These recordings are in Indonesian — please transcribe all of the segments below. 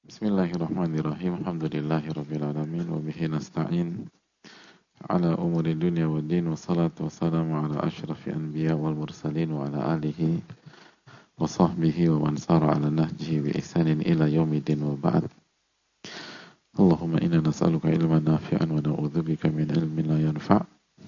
Bismillahirrahmanirrahim. Alhamdulillahirabbil alamin wa bihi nasta'in ala umuri dunya waddin wassalatu wassalamu ala asyrafil anbiya wal mursalin wa ala alihi wa sahbihi wa man sara ala nahjihi bi ihsanin ila yaumiddin wa ba'd. Allahumma inna nas'aluka ilman nafi'an wa na'udzubika min ilmin la yanfa'.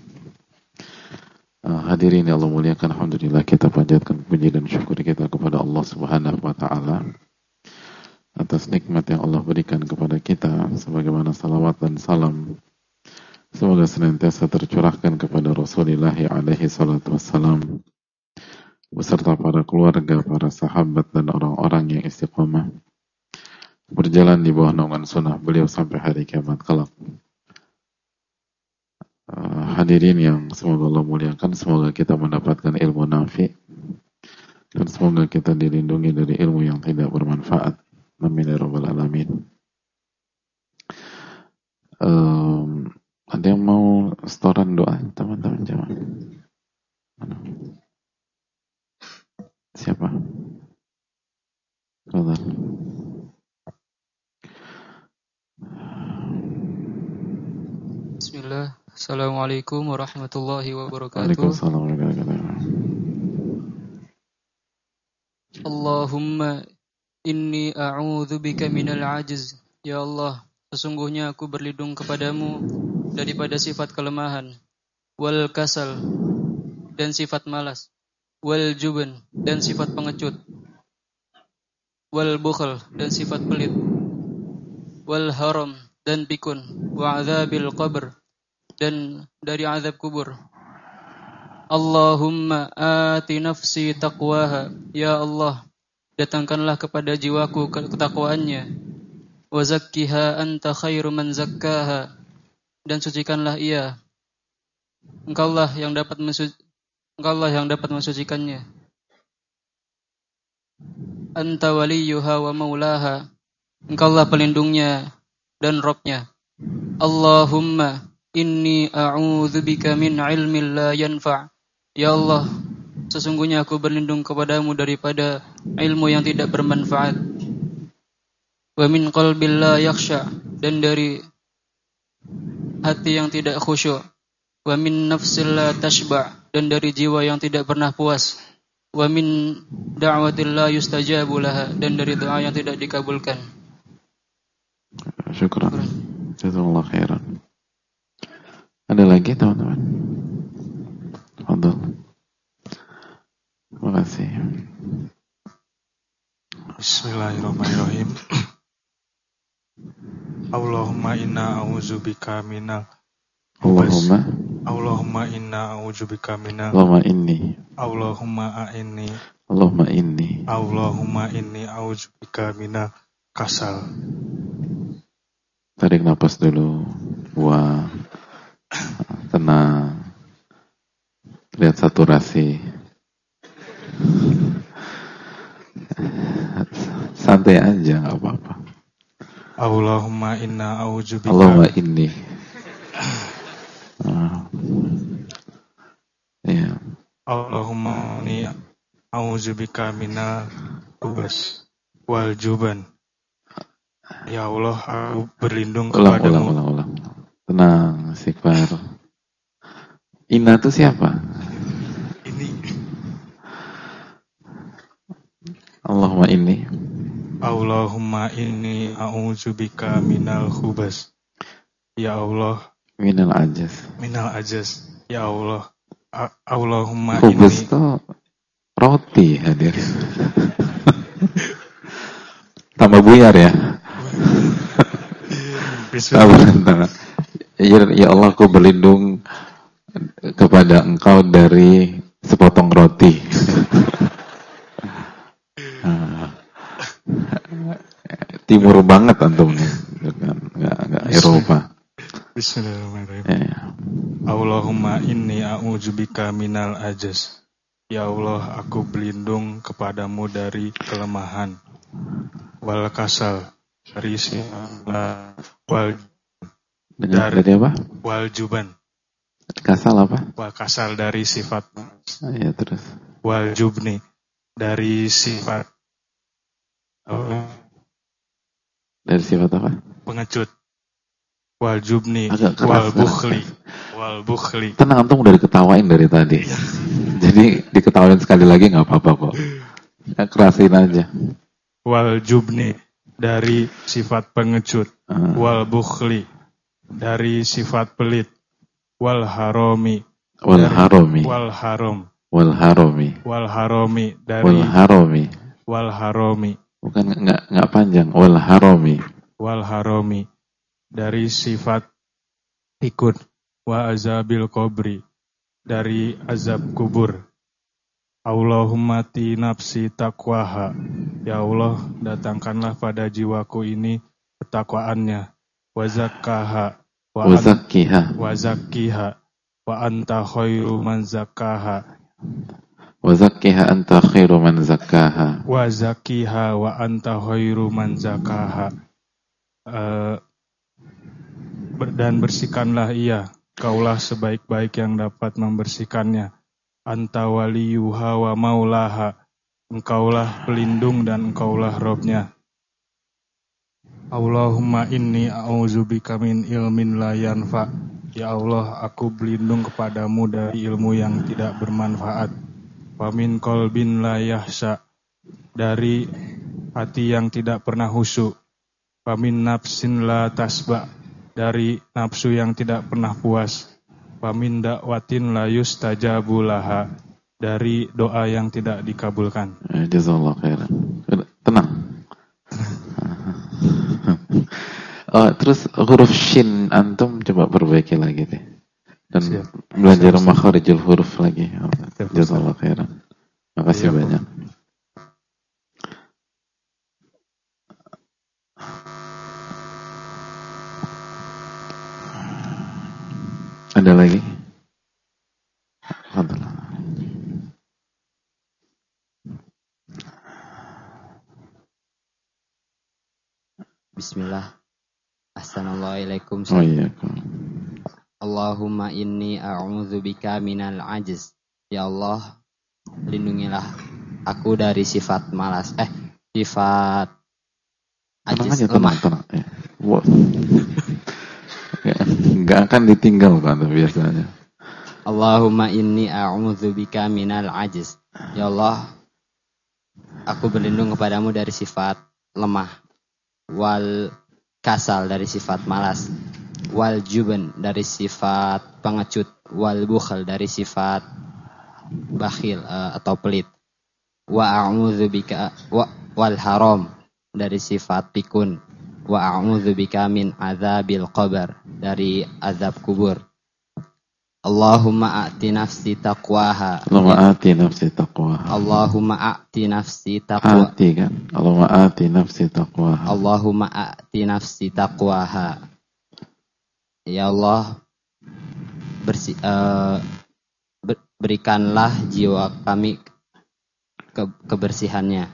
Hadirin yang Allah muliakan, alhamdulillah kita panjatkan puji dan syukur kita kepada Allah Subhanahu wa taala atas nikmat yang Allah berikan kepada kita, sebagaimana salawat dan salam semoga senantiasa tercurahkan kepada Rasulullah alaihi salatu wassalam beserta para keluarga, para sahabat dan orang-orang yang istiqamah berjalan di bawah naungan sunnah beliau sampai hari kiamat kelak. Hadirin yang semoga Allah muliakan, semoga kita mendapatkan ilmu nafi dan semoga kita dilindungi dari ilmu yang tidak bermanfaat. Amin ya rabbal alamin. Ada yang mau setoran doa, teman-teman jawab. Siapa? Fadhal. Bismillah. Assalamualaikum warahmatullahi wabarakatuh. Waalaikumsalam warahmatullahi wabarakatuh. Allahumma inni a'udzubika minal ajiz. Ya Allah, sesungguhnya aku berlindung kepadamu daripada sifat kelemahan, wal kasal dan sifat malas, wal jubn dan sifat pengecut, wal bukhl dan sifat pelit, wal haram dan pikun, wa adzabil qabr dan dari azab kubur. Allahumma ati nafsi taqwaha. Ya Allah, datangkanlah kepada jiwaku ketakwaannya. Wa zakkiha anta khairu man zakkaha. Dan sucikanlah ia. Engkaulah yang dapat mensucikannya. Anta waliyuha wa maulaha. Engkaulah pelindungnya dan Rabbnya. Allahumma inni a'udzubika min ilmin la yanfa'. Ya Allah, sesungguhnya aku berlindung kepadamu daripada ilmu yang tidak bermanfaat. Wa min qalbil la yakhsha, dan dari hati yang tidak khusyuk. Wa min nafsil la tashba', dan dari jiwa yang tidak pernah puas. Wa min da'watil la yustajabu laha, dan dari doa yang tidak dikabulkan. Syukran. Jazakallahu khairan. Ada lagi teman-teman? Fadhal. Terima kasih. Bismillahirrahmanirrahim. Allahumma inna a'udzubika minal Allahumma inna a'udzubika minal Allahumma inni a'udzubika minal kasal. Tarik nafas dulu, buang, tenang, lihat saturasi, santai aja, nggak apa-apa. Allahumma inna a'udzubika. Allahumma inni. Ya. Allahumma inni a'udzubika minal khubus wal juban. Ya Allah, aku berlindung kepadamu. Ulang. Tenang, istighfar. Inna itu siapa? Ini. Allahumma inni. Allahumma inni a'udzubika minal khubus. Ya Allah. Minal ajaz. Ya Allah. Allahumma khubus inni. Khubus itu roti, hadir. Tambah buyar ya. Ya Allah, aku berlindung kepada Engkau dari sepotong roti. Timur banget antum nih, nggak Eropa. Bismillahirrahmanirrahim. Allahumma inni a'udzubika minal ajaz. Ya Allah, aku berlindung kepadamu dari kelemahan, wal kasal, dari dari apa? Wal juban. Kasal apa? Wal kasal dari sifat. Ya, terus. Wal jubni dari sifat Dari sifat apa? Pengecut. Wal jubni Agak wal bukhli. Tenang, antum udah diketawain dari tadi. Jadi diketawain sekali lagi nggak apa-apa kok. Kerasin aja. Wal jubni dari sifat pengecut. Wal bukhli dari sifat pelit. Wal haromi bukan nggak panjang. Wal haromi dari sifat ikut. Wa azabil qabri dari azab kubur. Allahumma ti nafsi taqwaha. Ya Allah, datangkanlah pada jiwaku ini ketakwaannya. Wa zakkaha wa anta khairu man zakkaha. Wa zakkiha anta khairu man zakkaha. Wa zakkiha wa anta khairu man zakkaha. Dan bersihkanlah ia, kaulah sebaik-baik yang dapat membersihkannya. Anta waliyuha wa maulaha. Engkaulah pelindung dan engkaulah Robnya. Allahumma inni a'udzubika min ilmin la yanfa. Ya Allah, aku berlindung kepadamu dari ilmu yang tidak bermanfaat. Wa min qalbin la yahsha, dari hati yang tidak pernah khusyuk. Wa min nafsin la tasba, dari nafsu yang tidak pernah puas. Wa min da'watin la yustajabu laha, dari doa yang tidak dikabulkan. Jazakallahu khairan. Tenang. Terus huruf shin antum coba perbaiki lagi deh. Dan belajar makharijul huruf lagi. Jazakallahu khairan. Makasih banyak. Ada lagi? Bismillah. Assalamualaikum. Allahumma inni a'udzubika minal ajiz. Ya Allah, lindungilah aku dari sifat malas. Sifat ajiz, lemah. Tenang. Nggak akan ditinggal kan biasanya. Allahumma inni a'udzubika minal ajiz. Ya Allah, aku berlindung kepadamu dari sifat lemah. Wal kasal, dari sifat malas. Wal juban, dari sifat pengecut. Wal bukhl, dari sifat bakhil atau pelit. Wa a'udzubika wal haram, dari sifat pikun. Wa a'udzubika min azabil qabr, dari azab kubur. Allahumma a'ti nafsi taqwaha. Allahumma a'ti nafsi taqwaha. Allahumma a'ti nafsi taqwaha. A'ti kan? Allahumma a'ti nafsi taqwaha. Allahumma a'ti nafsi taqwaha. Ya Allah, berikanlah jiwa kami kebersihannya.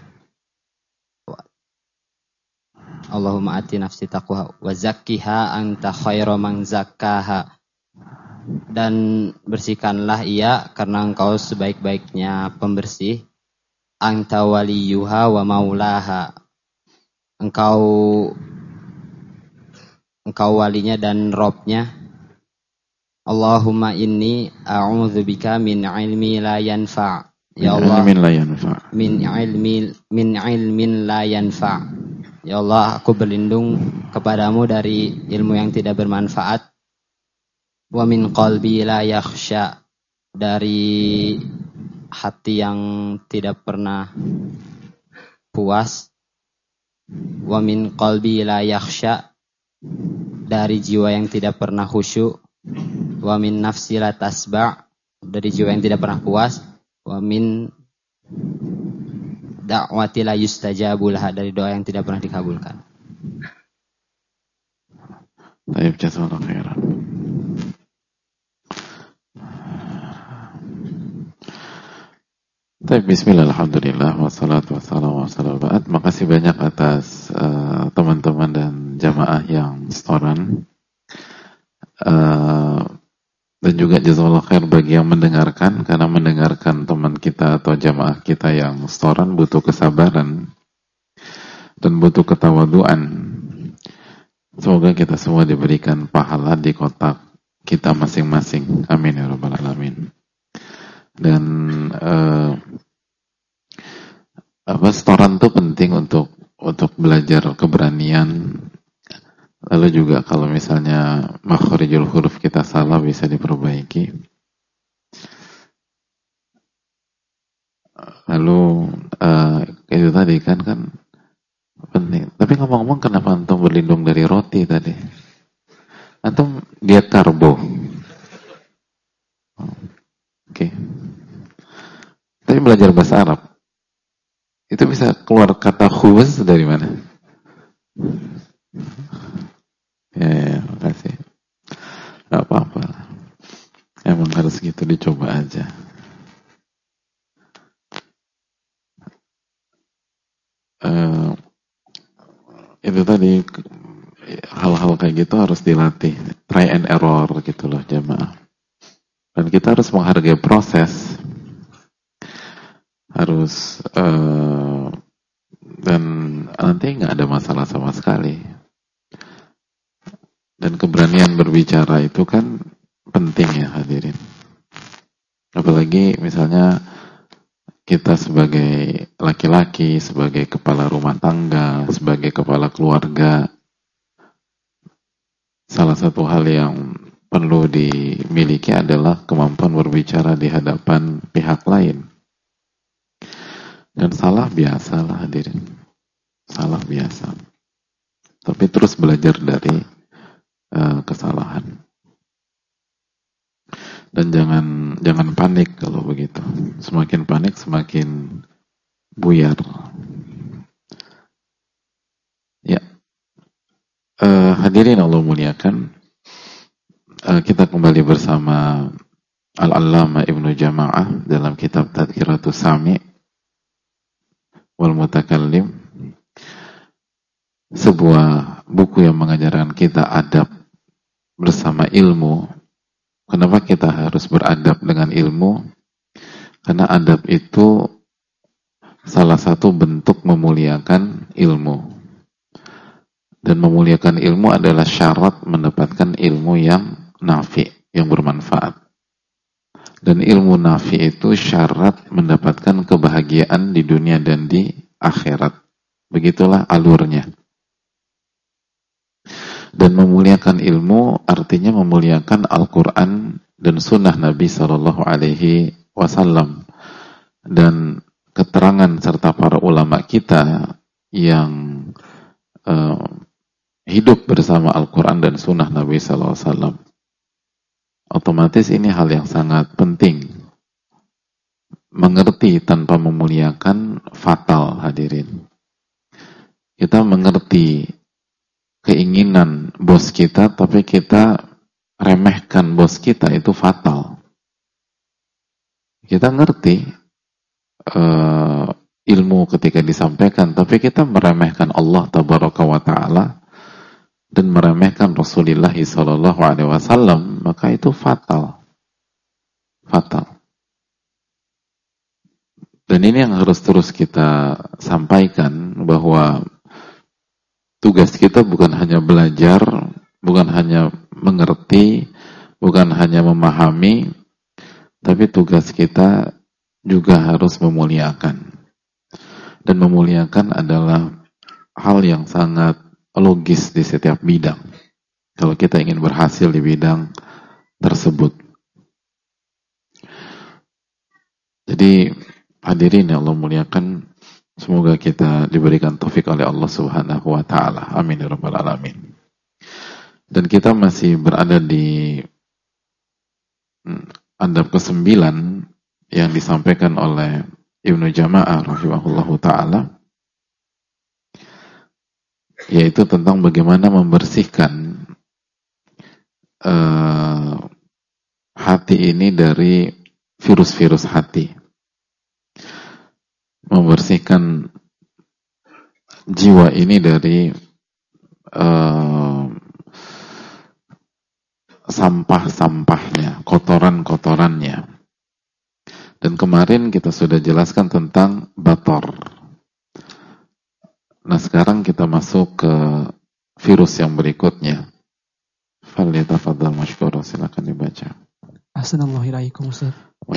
Allahumma a'ti nafsi taqwaha wa zakkiha anta khairu man zakkaha. Dan bersihkanlah ia karena engkau sebaik-baiknya pembersih. Anta waliyuha wa maulaha. Engkau walinya dan Robnya. Allahumma inni a'udzubika min ilmi la yanfa'. Ya Allah, min ilmin la yanfa'. Ya Allah, aku berlindung kepadamu dari ilmu yang tidak bermanfaat. Wa min qalbi la yakhsha, dari hati yang tidak pernah puas. Wa min qalbi la yakhsha, dari jiwa yang tidak pernah khusyuk. Wa min nafsi la tasba', dari jiwa yang tidak pernah puas. Wa min da'wati la yustajabu laha, dari doa yang tidak pernah dikabulkan. Baik, jazakallahu khairan. Bismillah, alhamdulillah, wassalatu wassalamu ala rasulillah. Makasih banyak atas teman-teman dan jamaah yang setoran, dan juga jazakallahu khair bagi yang mendengarkan, karena mendengarkan teman kita atau jamaah kita yang setoran butuh kesabaran dan butuh ketawaduan. Semoga kita semua diberikan pahala di kotak kita masing-masing. Amin ya rabbal alamin. Dan setoran itu penting untuk belajar keberanian. Lalu juga kalau misalnya makhrijul huruf kita salah bisa diperbaiki. Lalu itu tadi kan penting. Tapi ngomong-ngomong, kenapa antum berlindung dari roti tadi? Antum diet karbo. Oke. Tapi belajar bahasa Arab. Itu bisa keluar kata khubz dari mana? Ya, makasih. Gak apa-apa. Emang harus gitu, dicoba aja. Itu tadi hal-hal kayak gitu harus dilatih, try and error gitu loh jamaah. Dan kita harus menghargai proses, harus dan nanti nggak ada masalah sama sekali. Dan keberanian berbicara itu kan penting ya hadirin. Apalagi misalnya kita sebagai laki-laki, sebagai kepala rumah tangga, sebagai kepala keluarga, salah satu hal yang perlu dimiliki adalah kemampuan berbicara di hadapan pihak lain. Dan salah biasa lah hadirin, salah biasa. Tapi terus belajar dari kesalahan. Dan jangan panik kalau begitu. Semakin panik semakin buyar. Ya, hadirin Allah muliakan. Kita kembali bersama Al-Allamah Ibnu Jama'ah dalam kitab Tadhkiratus Sami' wal Mutakallim. Sebuah buku yang mengajarkan kita adab bersama ilmu. Kenapa kita harus beradab dengan ilmu? Karena adab itu salah satu bentuk memuliakan ilmu. Dan memuliakan ilmu adalah syarat mendapatkan ilmu yang nafi, yang bermanfaat. Dan ilmu nafi itu syarat mendapatkan kebahagiaan di dunia dan di akhirat. Begitulah alurnya. Dan memuliakan ilmu artinya memuliakan Al-Quran dan Sunnah Nabi SAW dan keterangan serta para ulama kita yang hidup bersama Al-Quran dan Sunnah Nabi SAW. Otomatis ini hal yang sangat penting. Mengerti tanpa memuliakan fatal hadirin. Kita mengerti keinginan bos kita, tapi kita remehkan bos kita, itu fatal. Kita ngerti ilmu ketika disampaikan, tapi kita meremehkan Allah Tabaraka wa Ta'ala dan meremehkan Rasulullah SAW, maka itu fatal. Fatal. Dan ini yang harus terus kita sampaikan, bahwa tugas kita bukan hanya belajar, bukan hanya mengerti, bukan hanya memahami, tapi tugas kita juga harus memuliakan. Dan memuliakan adalah hal yang sangat logis di setiap bidang. Kalau kita ingin berhasil di bidang tersebut. Jadi hadirin yang Allah muliakan, semoga kita diberikan taufik oleh Allah Subhanahu wa Ta'ala. Amin ya rabbal alamin. Dan kita masih berada di adab ke-9 yang disampaikan oleh Ibnu Jama'ah rahimahullahu ta'ala, yaitu tentang bagaimana membersihkan hati ini dari virus-virus hati. Membersihkan jiwa ini dari sampah-sampahnya, kotoran-kotorannya. Dan kemarin kita sudah jelaskan tentang bator. Nah sekarang kita masuk ke virus yang berikutnya. Falyatafadhal mashkura, silakan dibaca. Assalamualaikum Ustaz.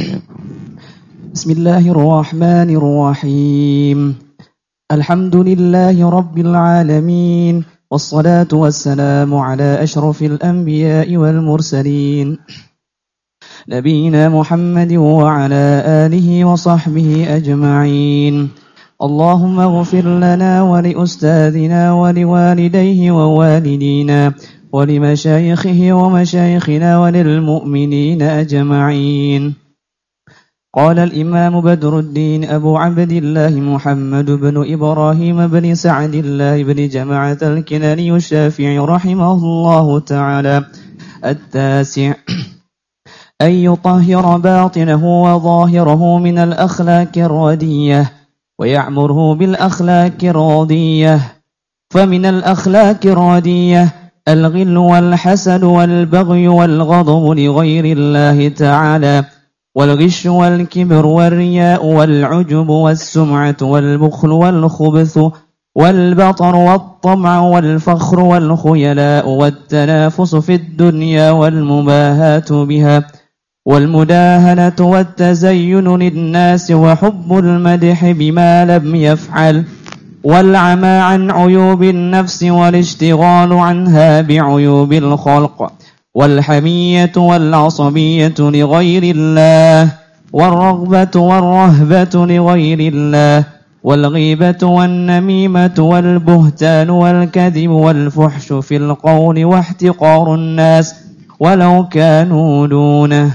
Bismillahirrahmanirrahim. Alhamdulillahi rabbil alamin. Wassalatu wassalamu ala ashrafil anbiya'i wal mursalin. Nabiyyina Muhammadin wa ala alihi wa sahbihi ajma'in. Allahumma ighfir lana wa li ustadina wa li walidayhi wa walidina wa li masyayikhihi wa masyayikhina wa lil mu'minina ajma'in. قال الإمام بدر الدين أبو عبد الله محمد بن إبراهيم بن سعد الله بن جماعة الكناني الشافعي رحمه الله تعالى: التاسع أن يطهر باطنه وظاهره من الأخلاق الردية ويعمره بالأخلاق الراضية. فمن الأخلاق الردية الغل والحسد والبغي والغضب لغير الله تعالى، والغش والكبر والرياء والعجب والسمعة والبخل والخبث والبطر والطمع والفخر والخيلاء والتنافس في الدنيا والمباهاة بها والمداهنة والتزين للناس وحب المدح بما لم يفعل والعمى عن عيوب النفس والاشتغال عنها بعيوب الخلق والحمية والعصبية لغير الله والرغبة والرهبة لغير الله والغيبة والنميمة والبهتان والكذب والفحش في القول واحتقار الناس ولو كانوا دونه.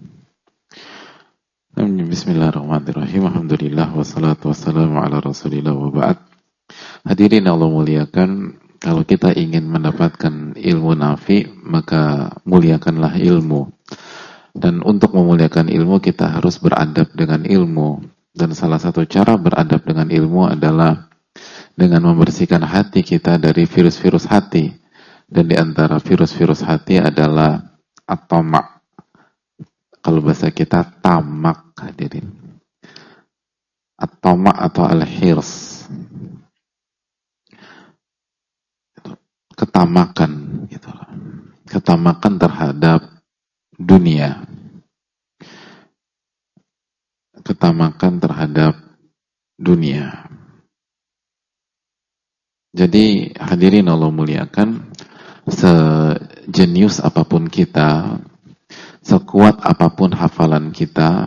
Bismillahirrahmanirrahim. Alhamdulillah wassalatu wassalamu ala Rasulillah wa ba'd. Hadirin Allah muliakan, kalau kita ingin mendapatkan ilmu nafi, maka muliakanlah ilmu. Dan untuk memuliakan ilmu, kita harus beradab dengan ilmu. Dan salah satu cara beradab dengan ilmu adalah dengan membersihkan hati kita dari virus-virus hati. Dan di antara virus-virus hati adalah at-tama'. Kalau bahasa kita tamak, hadirin. At-tama' atau al-hirs. Ketamakan, gitu. Ketamakan terhadap dunia, ketamakan terhadap dunia. Jadi hadirin Allah muliakan, sejenius apapun kita, sekuat apapun hafalan kita,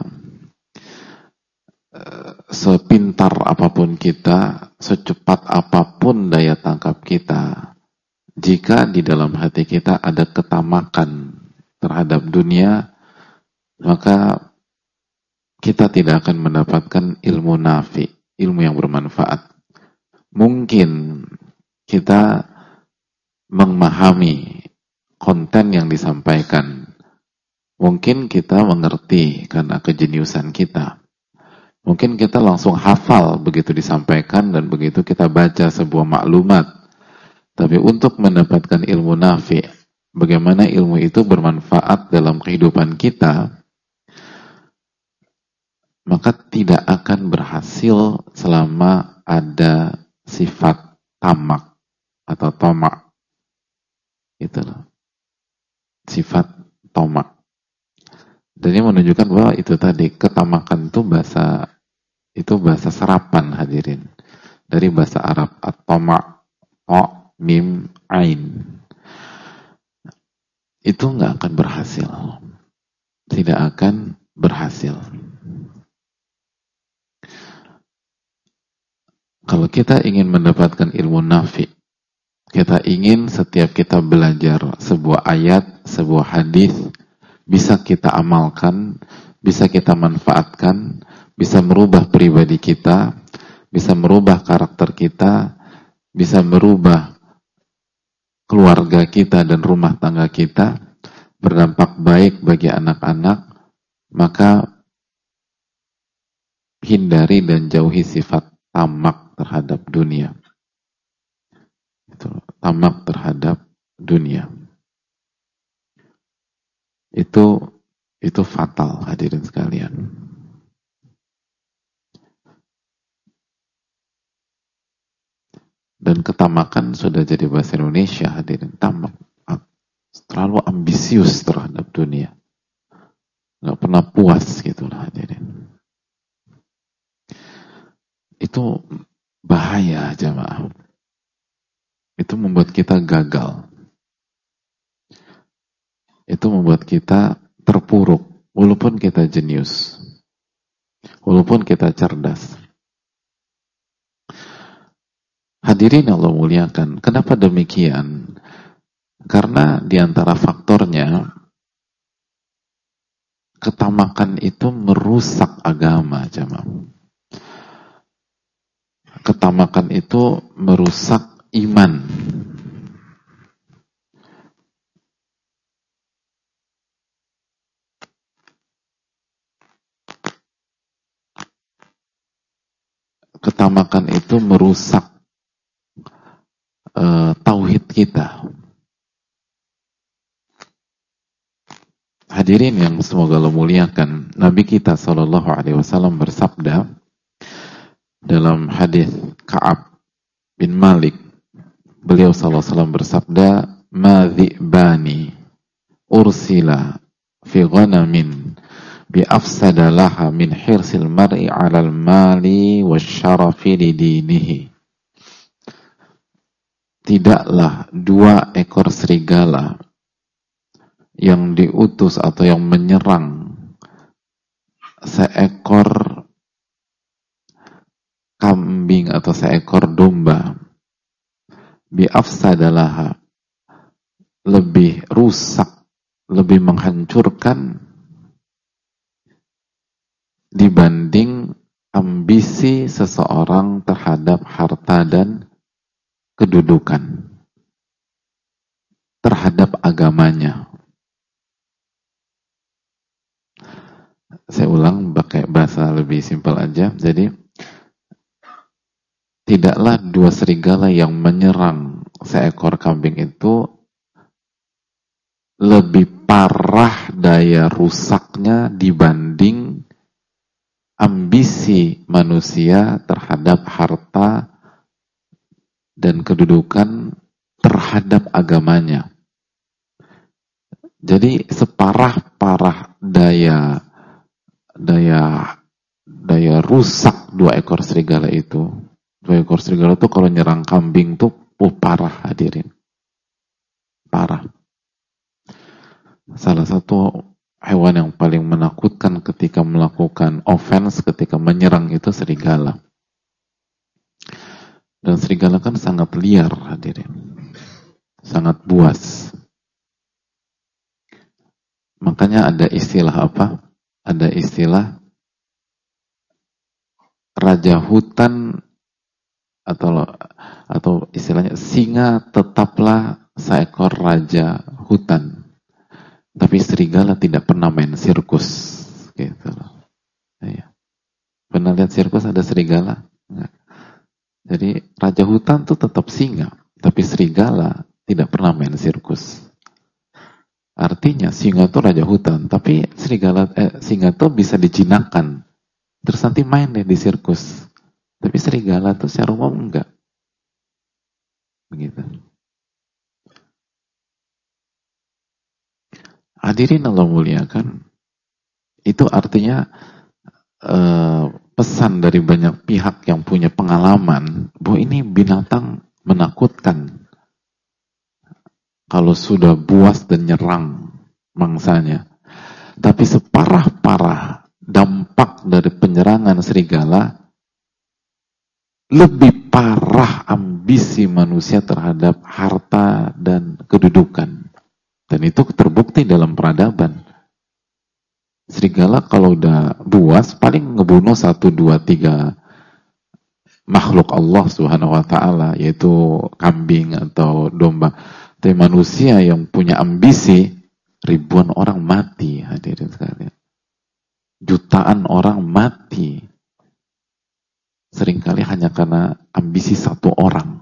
sepintar apapun kita, secepat apapun daya tangkap kita, jika di dalam hati kita ada ketamakan terhadap dunia, maka kita tidak akan mendapatkan ilmu nafi, ilmu yang bermanfaat. Mungkin kita memahami konten yang disampaikan, mungkin kita mengerti karena kejeniusan kita, mungkin kita langsung hafal begitu disampaikan dan begitu kita baca sebuah maklumat. Tapi untuk mendapatkan ilmu nafi, bagaimana ilmu itu bermanfaat dalam kehidupan kita, maka tidak akan berhasil selama ada sifat tamak atau tomak. Itulah sifat tomak. Dan ini menunjukkan bahwa itu tadi, ketamakan itu bahasa serapan, hadirin, dari bahasa Arab at-tama', mim, ain. Itu nggak akan berhasil, tidak akan berhasil. Kalau kita ingin mendapatkan ilmu nafi, kita ingin setiap kita belajar sebuah ayat, sebuah hadis, bisa kita amalkan, bisa kita manfaatkan, bisa merubah pribadi kita, bisa merubah karakter kita, bisa merubah keluarga kita dan rumah tangga kita, berdampak baik bagi anak-anak, maka hindari dan jauhi sifat tamak terhadap dunia. Tamak terhadap dunia. Itu fatal, hadirin sekalian. Dan ketamakan sudah jadi bahasa Indonesia, hadirin. Tamak, terlalu ambisius terhadap dunia, nggak pernah puas gitulah, hadirin. Itu bahaya, jamaah. Itu membuat kita gagal. Itu membuat kita terpuruk, walaupun kita jenius, walaupun kita cerdas. Hadirin Allah muliakan, kenapa demikian? Karena diantara faktornya, ketamakan itu merusak agama, jamaah. Ketamakan itu merusak iman. Ketamakan itu merusak tauhid kita. Hadirin yang semoga Allah muliakan, Nabi kita SAW bersabda dalam hadis Ka'ab bin Malik, beliau SAW bersabda, "Ma dhi'bani ursila fi ghanamin bi afsada laha min hirsil mar'i 'alal mali wasyarafi li dinihi." Tidaklah dua ekor serigala yang diutus atau yang menyerang seekor kambing atau seekor domba, bi'afsadalaha, lebih rusak, lebih menghancurkan dibanding ambisi seseorang terhadap harta dan kedudukan, terhadap agamanya. Saya ulang pakai bahasa lebih simpel aja. Jadi, tidaklah dua serigala yang menyerang seekor kambing itu lebih parah daya rusaknya dibanding ambisi manusia terhadap harta dan kedudukan terhadap agamanya. Jadi separah-parah daya rusak dua ekor serigala itu. Dua ekor serigala itu kalau nyerang kambing tuh parah, hadirin. Parah. Salah satu hewan yang paling menakutkan ketika melakukan offense, ketika menyerang itu serigala. Dan serigala kan sangat liar, hadirin. Sangat buas. Makanya ada istilah apa? Ada istilah raja hutan, atau istilahnya singa tetaplah seekor raja hutan. Tapi serigala tidak pernah main sirkus, gitu loh. Ya. Pernah lihat sirkus ada serigala? Enggak. Jadi raja hutan tuh tetap singa, tapi serigala tidak pernah main sirkus. Artinya singa tuh raja hutan, tapi singa tuh bisa dijinakkan, terus nanti main deh di sirkus. Tapi serigala tuh secara umum enggak. Begitu. Hadirin Allah muliakan, itu artinya pesan dari banyak pihak yang punya pengalaman bahwa ini binatang menakutkan. Kalau sudah buas dan nyerang mangsanya. Tapi separah-parah dampak dari penyerangan serigala, lebih parah ambisi manusia terhadap harta dan kedudukan. Dan itu terbukti dalam peradaban. Serigala kalau udah buas paling ngebunuh 1, 2, 3 makhluk Allah Subhanahu wa taala, yaitu kambing atau domba. Tapi manusia yang punya ambisi, ribuan orang mati, hadirin sekalian. Jutaan orang mati. Seringkali hanya karena ambisi satu orang.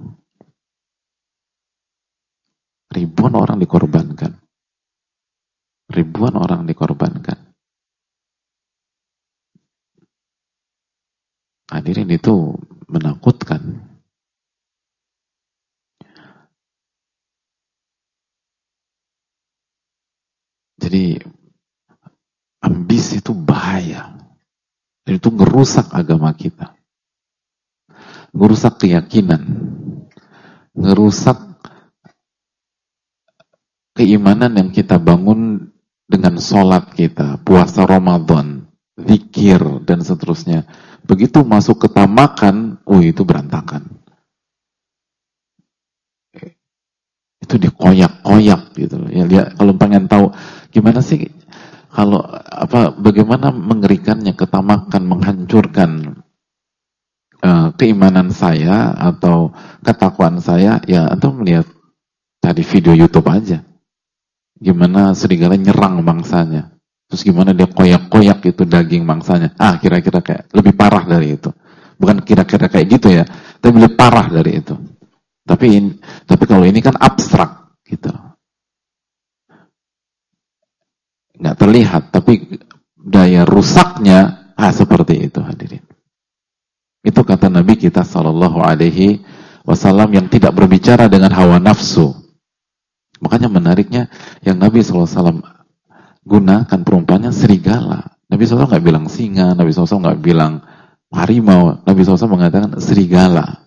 Ribuan orang dikorbankan. Ribuan orang dikorbankan. Hadirin, itu menakutkan. Jadi ambisi itu bahaya. Dan itu ngerusak agama kita. Ngerusak keyakinan. Ngerusak keimanan yang kita bangun dengan sholat kita, puasa Ramadan, zikir, dan seterusnya. Begitu masuk ke tamakan, itu berantakan. Itu dikoyak-koyak gitu. Ya, lihat, kalau pengen tahu gimana sih kalau bagaimana mengerikannya ketamakan, menghancurkan keimanan saya atau ketakwaan saya, ya antum melihat tadi video YouTube aja. Gimana serigala nyerang mangsanya. Terus gimana dia koyak-koyak itu daging mangsanya. Kira-kira kayak lebih parah dari itu. Bukan kira-kira kayak gitu ya, tapi lebih parah dari itu. Tapi kalau ini kan abstrak gitu. Nggak terlihat, tapi daya rusaknya seperti itu, hadirin. Itu kata Nabi kita sallallahu alaihi wasallam yang tidak berbicara dengan hawa nafsu. Makanya menariknya yang Nabi sallallahu alaihi wasallam gunakan perumpamannya serigala. Nabi sallallahu nggak bilang singa, Nabi sallallahu nggak bilang harimau, Nabi sallallahu mengatakan serigala.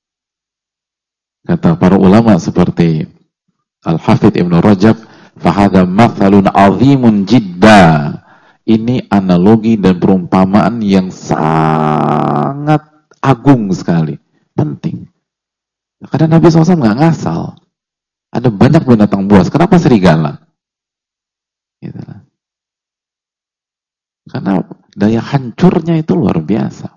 Kata para ulama seperti Al-Hafidh Ibn Rajab, fahadha mathalun azimun jidda. Ini analogi dan perumpamaan yang sangat agung sekali. Penting. Karena Nabi SAW nggak ngasal. Ada banyak binatang buas. Kenapa serigala? Gitu. Karena daya hancurnya itu luar biasa.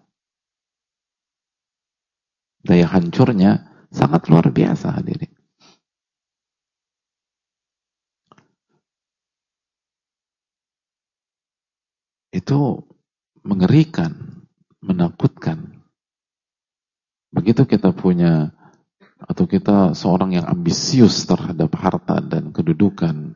Daya hancurnya sangat luar biasa, hadirin. Itu mengerikan, menakutkan. Begitu kita punya, atau kita seorang yang ambisius terhadap harta dan kedudukan,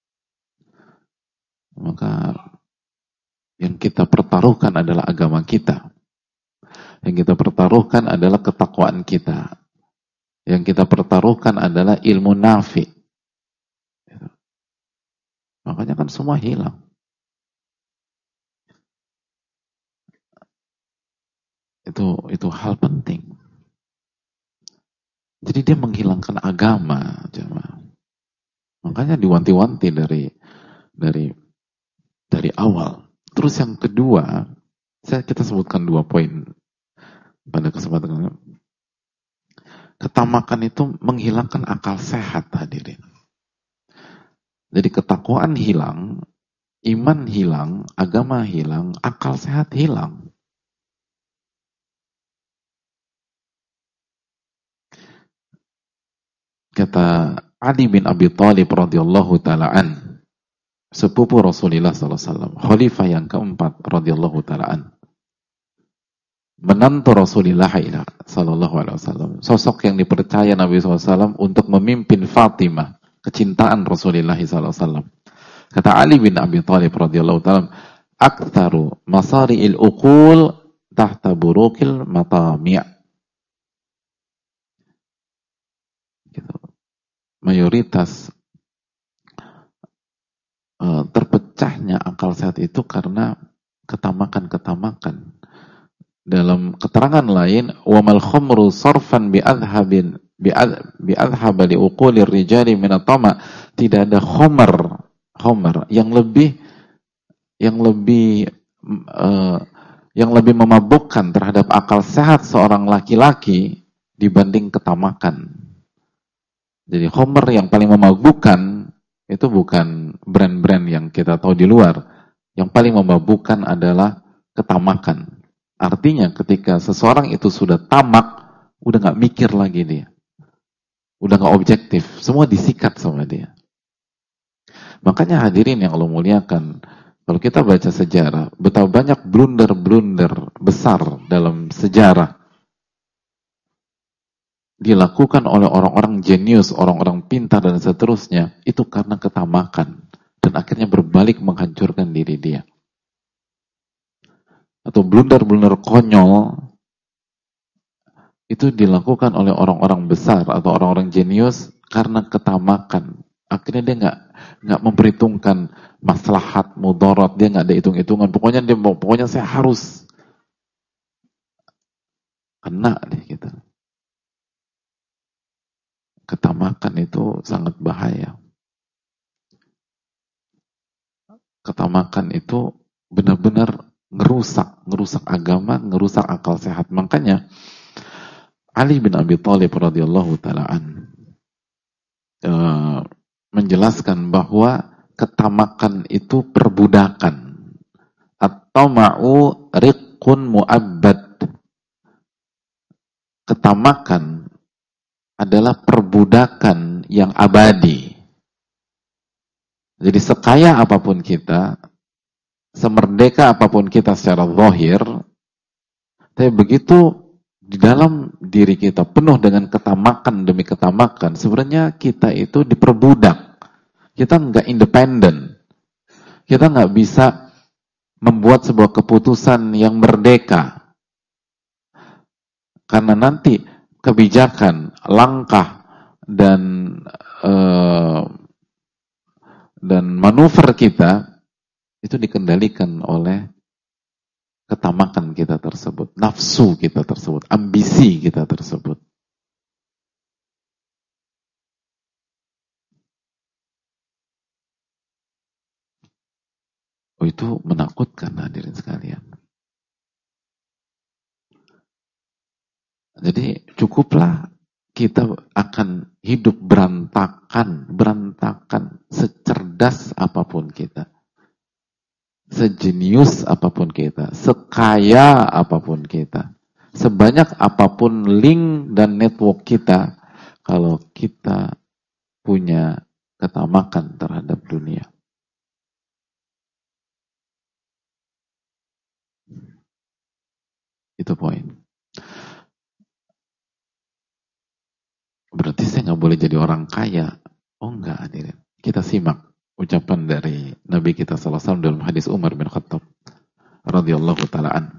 maka yang kita pertaruhkan adalah agama kita. Yang kita pertaruhkan adalah ketakwaan kita. Yang kita pertaruhkan adalah ilmu nafi. Makanya kan semua hilang. Itu hal penting. Jadi dia menghilangkan agama, jemaah. Makanya diwanti-wanti dari awal. Terus yang kedua, kita sebutkan 2 poin pada kesempatan ini. Ketamakan itu menghilangkan akal sehat, hadirin. Jadi ketakwaan hilang, iman hilang, agama hilang, akal sehat hilang. Kata Ali bin Abi Thalib radhiyallahu taala an, sepupu Rasulullah sallallahu alaihi wasallam, khalifah yang keempat radhiyallahu taala an, menantu Rasulullah sallallahu alaihi wasallam, sosok yang dipercaya Nabi sallallahu alaihi wasallam untuk memimpin Fatimah, kecintaan Rasulullah sallallahu alaihi wasallam. Kata Ali bin Abi Thalib radhiyallahu taala, "Aktsaru masari'il uqul tahta burukil matami'." Mayoritas terpecahnya akal sehat itu karena ketamakan-ketamakan. Dalam keterangan lain, wa mal khamru sarfan bi adhaba li uqulir rijali min at-tama, tidak ada khamar yang lebih memabukkan terhadap akal sehat seorang laki-laki dibanding ketamakan. Jadi khamr yang paling memabukkan itu bukan brand-brand yang kita tahu di luar. Yang paling memabukkan adalah ketamakan. Artinya ketika seseorang itu sudah tamak, udah gak mikir lagi dia. Udah gak objektif. Semua disikat sama dia. Makanya hadirin yang Allah muliakan, kalau kita baca sejarah, betapa banyak blunder-blunder besar dalam sejarah dilakukan oleh orang-orang jenius, orang-orang pintar dan seterusnya, itu karena ketamakan dan akhirnya berbalik menghancurkan diri dia. Atau blunder-blunder konyol itu dilakukan oleh orang-orang besar atau orang-orang jenius karena ketamakan, Akhirnya dia nggak memperhitungkan maslahat, mudarat, dia nggak ada hitung-hitungan. Pokoknya saya harus kena deh gitu. Ketamakan itu sangat bahaya. Ketamakan itu benar-benar ngerusak agama, ngerusak akal sehat. Makanya Ali bin Abi Thalib radhiyallahu taala menjelaskan bahwa ketamakan itu perbudakan. At-tama'u riqqun mu'abbad. Ketamakan adalah perbudakan yang abadi. Jadi sekaya apapun kita, semerdeka apapun kita secara zahir, tapi begitu di dalam diri kita penuh dengan ketamakan demi ketamakan, sebenarnya kita itu diperbudak. Kita nggak independen. Kita nggak bisa membuat sebuah keputusan yang merdeka. Karena nanti kebijakan, langkah, dan manuver kita itu dikendalikan oleh ketamakan kita tersebut, nafsu kita tersebut, ambisi kita tersebut. Oh, itu menakutkan hadirin sekalian. Jadi cukuplah kita akan hidup berantakan, secerdas apapun kita, sejenius apapun kita, sekaya apapun kita, sebanyak apapun link dan network kita, kalau kita punya ketamakan terhadap dunia. Itu poin. Berarti saya nggak boleh jadi orang kaya. Oh enggak, hadirin. Kita simak ucapan dari Nabi kita sallallahu alaihi wasallam dalam hadis Umar bin Khattab radhiyallahu taala an.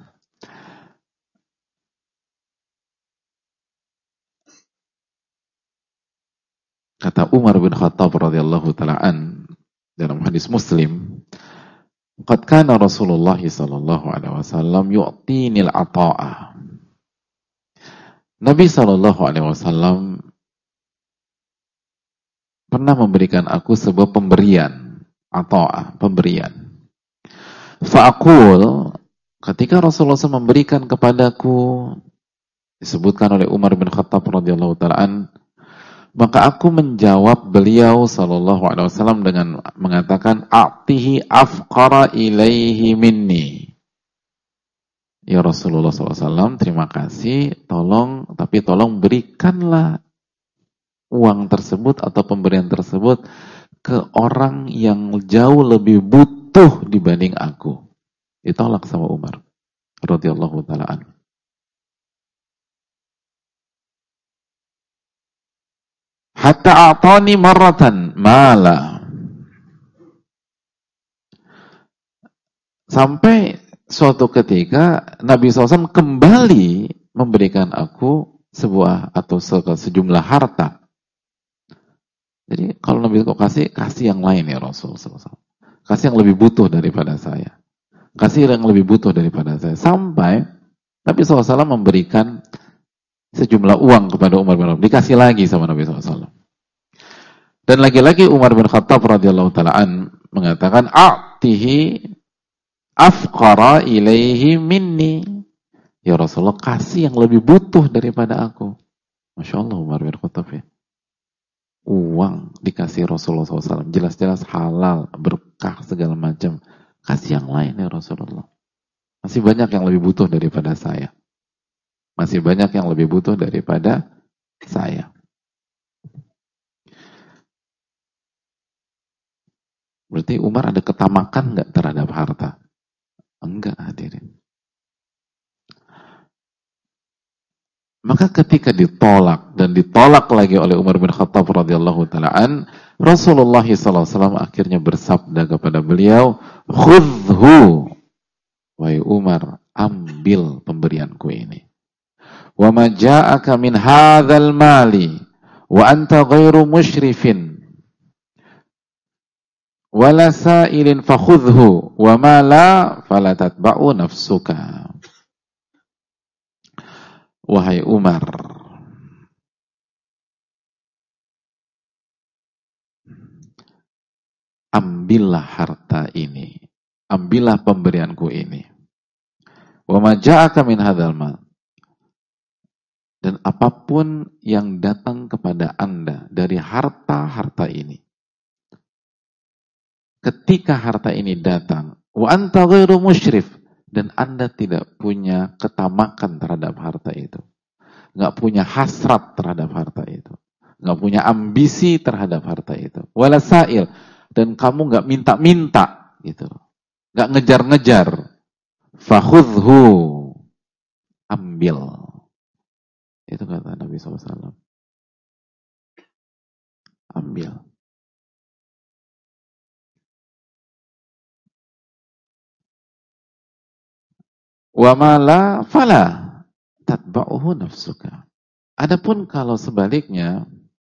Kata Umar bin Khattab radhiyallahu taala an dalam hadis Muslim, "Qad kana Rasulullah sallallahu alaihi wasallam yu'tinil ata'a." Nabi sallallahu alaihi wasallam pernah memberikan aku sebuah pemberian, ata'ah, pemberian. Fa'akul, ketika Rasulullah SAW memberikan kepadaku, disebutkan oleh Umar bin Khattab radhiyallahu ta'ala, maka aku menjawab beliau sallallahu alaihi wasallam dengan mengatakan, a'tihi afqara ilaihi minni. Ya Rasulullah SAW, terima kasih, tolong berikanlah uang tersebut atau pemberian tersebut ke orang yang jauh lebih butuh dibanding aku. Ditolak sama Umar radhiyallahu taala anhu. Hatta a'tani marratan mala. Sampai suatu ketika Nabi SAW kembali memberikan aku sebuah atau sejumlah harta. Jadi kalau Nabi kok kasih yang lain ya Rasulullah. Kasih yang lebih butuh daripada saya. Kasih yang lebih butuh daripada saya. Sampai Nabi SAW memberikan sejumlah uang kepada Umar bin Khattab. Dikasih lagi sama Nabi SAW. Dan lagi-lagi Umar bin Khattab radhiyallahu ta'ala mengatakan, a'tihi afqara ilaihi minni. Ya Rasulullah, kasih yang lebih butuh daripada aku. Masya Allah Umar bin Khattab ya. Uang dikasih Rasulullah SAW, jelas-jelas halal, berkah segala macam. Kasih yang lain ya Rasulullah. Masih banyak yang lebih butuh daripada saya. Masih banyak yang lebih butuh daripada saya. Berarti Umar ada ketamakan nggak terhadap harta? Enggak, hadirin. Maka ketika ditolak dan ditolak lagi oleh Umar bin Khattab radhiyallahu taala an, Rasulullah SAW akhirnya bersabda kepada beliau, "Khudhu, wahai Umar, ambil pemberianku ini. Wa ma ja'aka min hadzal mali wa anta ghairu musyrifin." wala sa'ilin fakhudhu wa ma la fala tatba'u nafsuka. Wahai Umar, ambillah harta ini, ambillah pemberianku ini. Wa ma ja'aka min hadzal mal. Dan apapun yang datang kepada Anda dari harta-harta ini. Ketika harta ini datang, wa anta ghairu musyrif, dan Anda tidak punya ketamakan terhadap harta itu. Enggak punya hasrat terhadap harta itu. Enggak punya ambisi terhadap harta itu. Wala sa'il, dan kamu enggak minta-minta gitu. Enggak ngejar-ngejar. Fakhudhu, ambil. Itu kata Nabi SAW. Ambil. Wa ma la fala tatba'uhu nafsuka. Adapun kalau sebaliknya,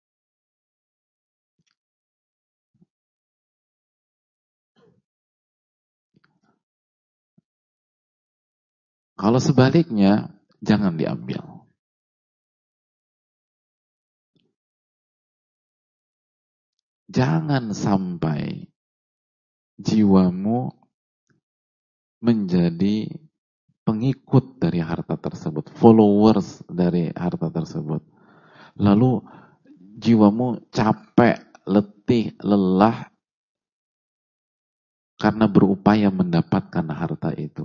jangan diambil. Jangan sampai jiwamu menjadi pengikut dari harta tersebut, followers dari harta tersebut. Lalu jiwamu capek, letih, lelah karena berupaya mendapatkan harta itu.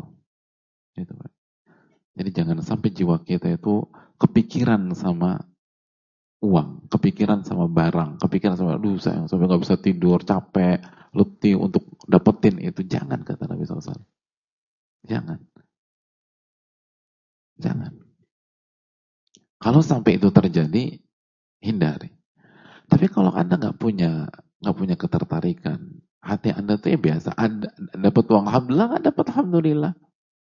Jadi jangan sampai jiwa kita itu kepikiran sama uang, kepikiran sama barang, kepikiran sama, aduh sayang, sampai nggak bisa tidur, capek, letih untuk dapetin itu. Jangan, kata Nabi SAW. Jangan. Kalau sampai itu terjadi, hindari. Tapi kalau Anda nggak punya ketertarikan, hati Anda tuh ya biasa, dapat uang, alhamdulillah, nggak dapat, alhamdulillah.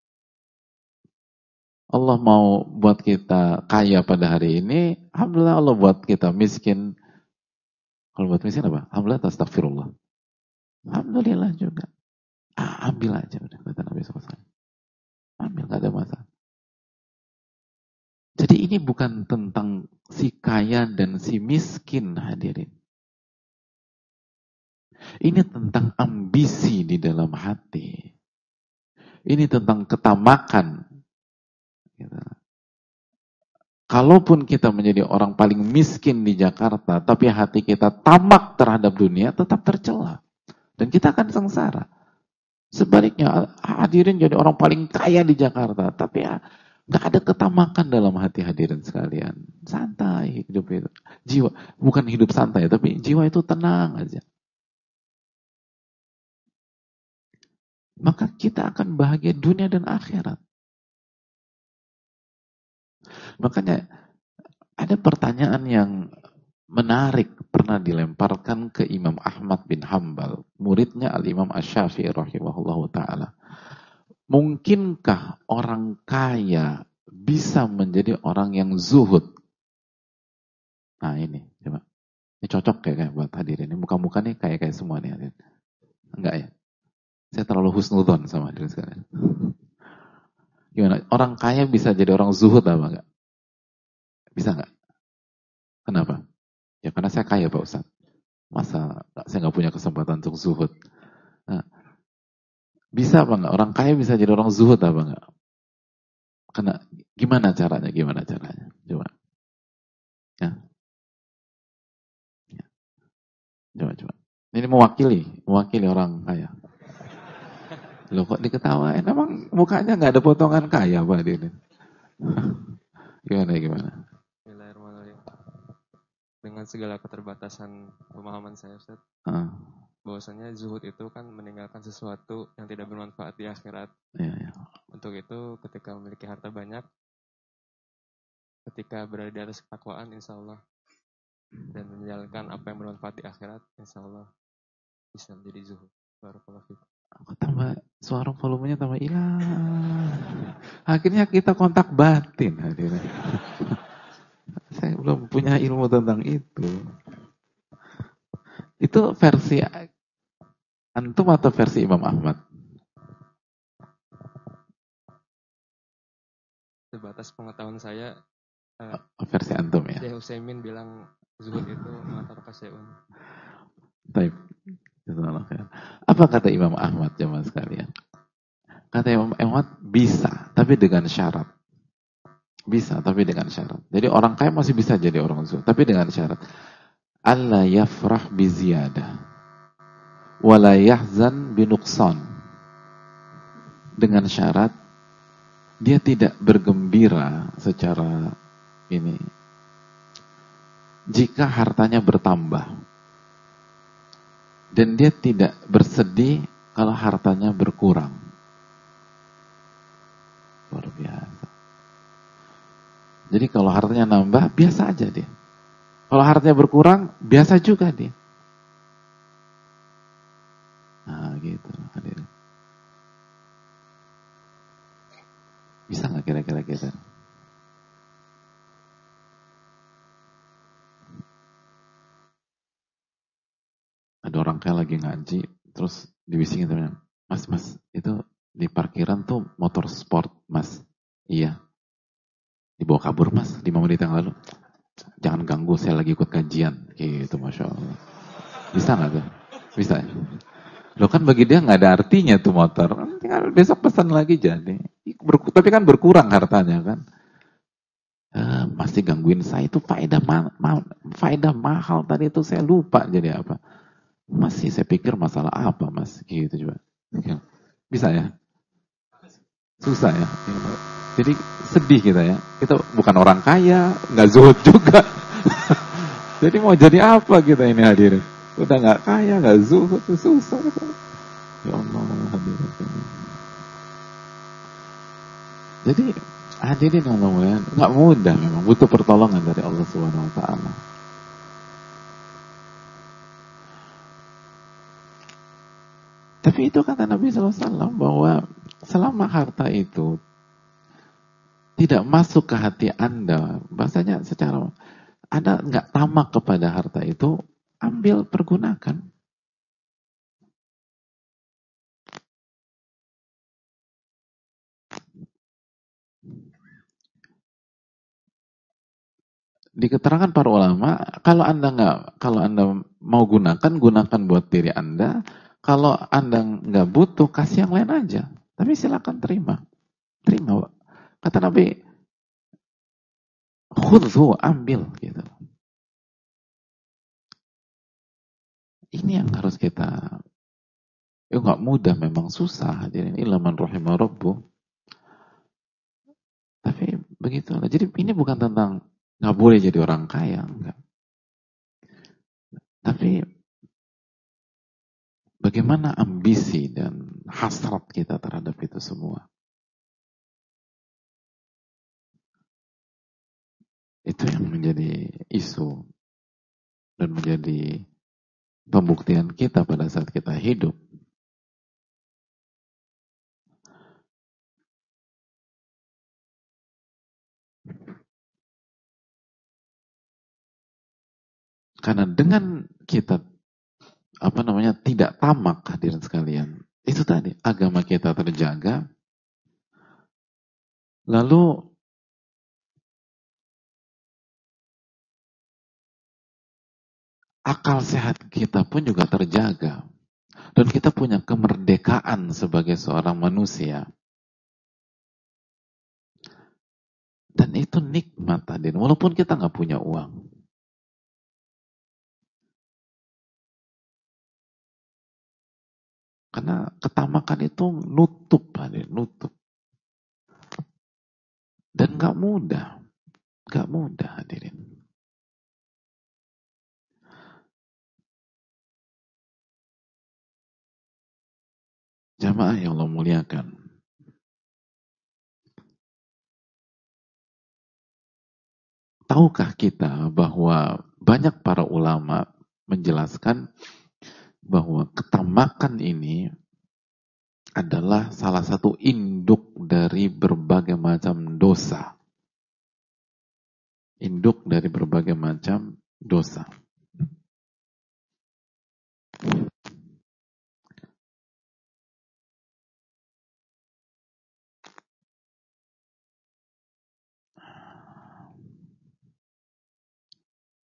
Allah mau buat kita kaya pada hari ini, alhamdulillah. Allah buat kita miskin. Kalau buat miskin apa? Alhamdulillah, astagfirullah. Alhamdulillah juga. Ambil aja, udah, kata Nabi SAW. Ambil, nggak ada masalah. Jadi ini bukan tentang si kaya dan si miskin, hadirin. Ini tentang ambisi di dalam hati. Ini tentang ketamakan. Kalaupun kita menjadi orang paling miskin di Jakarta, tapi hati kita tamak terhadap dunia, tetap tercela. Dan kita akan sengsara. Sebaliknya, hadirin jadi orang paling kaya di Jakarta, tapi ya nggak ada ketamakan dalam hati hadirin sekalian. Santai hidup itu. Jiwa, bukan hidup santai, tapi jiwa itu tenang aja. Maka kita akan bahagia dunia dan akhirat. Makanya ada pertanyaan yang menarik pernah dilemparkan ke Imam Ahmad bin Hanbal, muridnya Al-Imam Asy-Syafi'i rahimahullahu ta'ala. Mungkinkah orang kaya bisa menjadi orang yang zuhud? Nah ini, coba. Ini cocok kayak buat hadirin. Ini muka-mukanya kayak semua nih hadirin. Enggak ya? Saya terlalu husnudzon sama hadirin sekalian. Gimana? Orang kaya bisa jadi orang zuhud apa enggak? Bisa enggak? Kenapa? Ya karena saya kaya Pak Ustaz. Masa saya nggak punya kesempatan untuk zuhud? Nah, bisa apa enggak? Orang kaya bisa jadi orang zuhud apa enggak? Karena gimana caranya? Coba. Ya. Coba. Ini mewakili orang kaya. Loh kok diketawain? Emang mukanya nggak ada potongan kaya Pak ini? Gimana? Dengan segala keterbatasan pemahaman saya, Ustaz, bahwasanya zuhud itu kan meninggalkan sesuatu yang tidak bermanfaat di akhirat. Ya. Untuk itu, ketika memiliki harta banyak, ketika berada di atas ketakwaan, insya Allah, dan menjalankan apa yang bermanfaat di akhirat, insya Allah bisa menjadi zuhud. Barakallahu fiik. Aku tambah suara volumenya tambah hilang. Akhirnya kita kontak batin hadirin. Saya belum punya ilmu tentang itu. Itu versi Antum atau versi Imam Ahmad? Sebatas pengetahuan saya, versi antum ya. Syekh Utsaimin bilang zuhud itu mengantar kasyun. Baik. Apa kata Imam Ahmad jemaah sekalian? Kata Imam Ahmad bisa, tapi dengan syarat. Bisa, tapi dengan syarat. Jadi orang kaya masih bisa jadi orang zuhud, tapi dengan syarat. Alla yafrah bi ziyadah wa la yahzan bi nuqsan. Dengan syarat dia tidak bergembira secara ini jika hartanya bertambah, dan dia tidak bersedih kalau hartanya berkurang. Luar biasa. Jadi kalau hartanya nambah, biasa aja dia. Kalau hartanya berkurang, biasa juga dia. Nah gitu, hadirin. Bisa nggak kira-kira kita? Ada orang kaya lagi ngaji, terus dibisingin temennya, mas, itu di parkiran tuh motor sport, mas. Iya. Dibawa kabur, mas, 5 menit yang lalu. Jangan ganggu, saya lagi ikut kajian. Gitu, Masya Allah. Bisa nggak tuh? Bisa ya? Loh kan bagi dia nggak ada artinya tuh motor. Tinggal besok pesan lagi jadi. Tapi kan berkurang hartanya kan. Masih gangguin saya, itu faedah mahal tadi itu saya lupa jadi apa. Masih saya pikir masalah apa mas, gitu coba. Bisa ya? Susah ya? Jadi sedih kita ya. Kita bukan orang kaya, nggak zuhud juga. Jadi mau jadi apa kita ini hadirin? Udah nggak kaya, nggak zuhud, susah. Ya Allah, hadirin. Jadi hadirin yang mulia, nggak mudah memang, butuh pertolongan dari Allah Subhanahu Wa Taala. Tapi itu kata Nabi SAW bahwa selama harta itu tidak masuk ke hati Anda, bahasanya secara Anda nggak tamak kepada harta itu, ambil, pergunakan. Di keterangan para ulama, kalau Anda mau gunakan buat diri Anda. Kalau Anda nggak butuh, kasih yang lain aja. Tapi silakan terima. Kata Nabi, khudhu, ambil gitu. Ini yang harus kita. Nggak mudah, memang susah hadirin. Illa man rahimah rabbuh. Tapi begitulah. Jadi ini bukan tentang nggak boleh jadi orang kaya, enggak. Tapi bagaimana ambisi dan hasrat kita terhadap itu semua. Itu yang menjadi isu dan menjadi pembuktian kita pada saat kita hidup. Karena dengan kita tidak tamak, hadirin sekalian, itu tadi agama kita terjaga, lalu akal sehat kita pun juga terjaga, dan kita punya kemerdekaan sebagai seorang manusia. Dan itu nikmat hadirin, walaupun kita nggak punya uang. Karena ketamakan itu nutup hadirin. Dan gak mudah hadirin. Jamaah yang Allah muliakan. Tahukah kita bahwa banyak para ulama menjelaskan bahwa ketamakan ini adalah salah satu induk dari berbagai macam dosa. Induk dari berbagai macam dosa.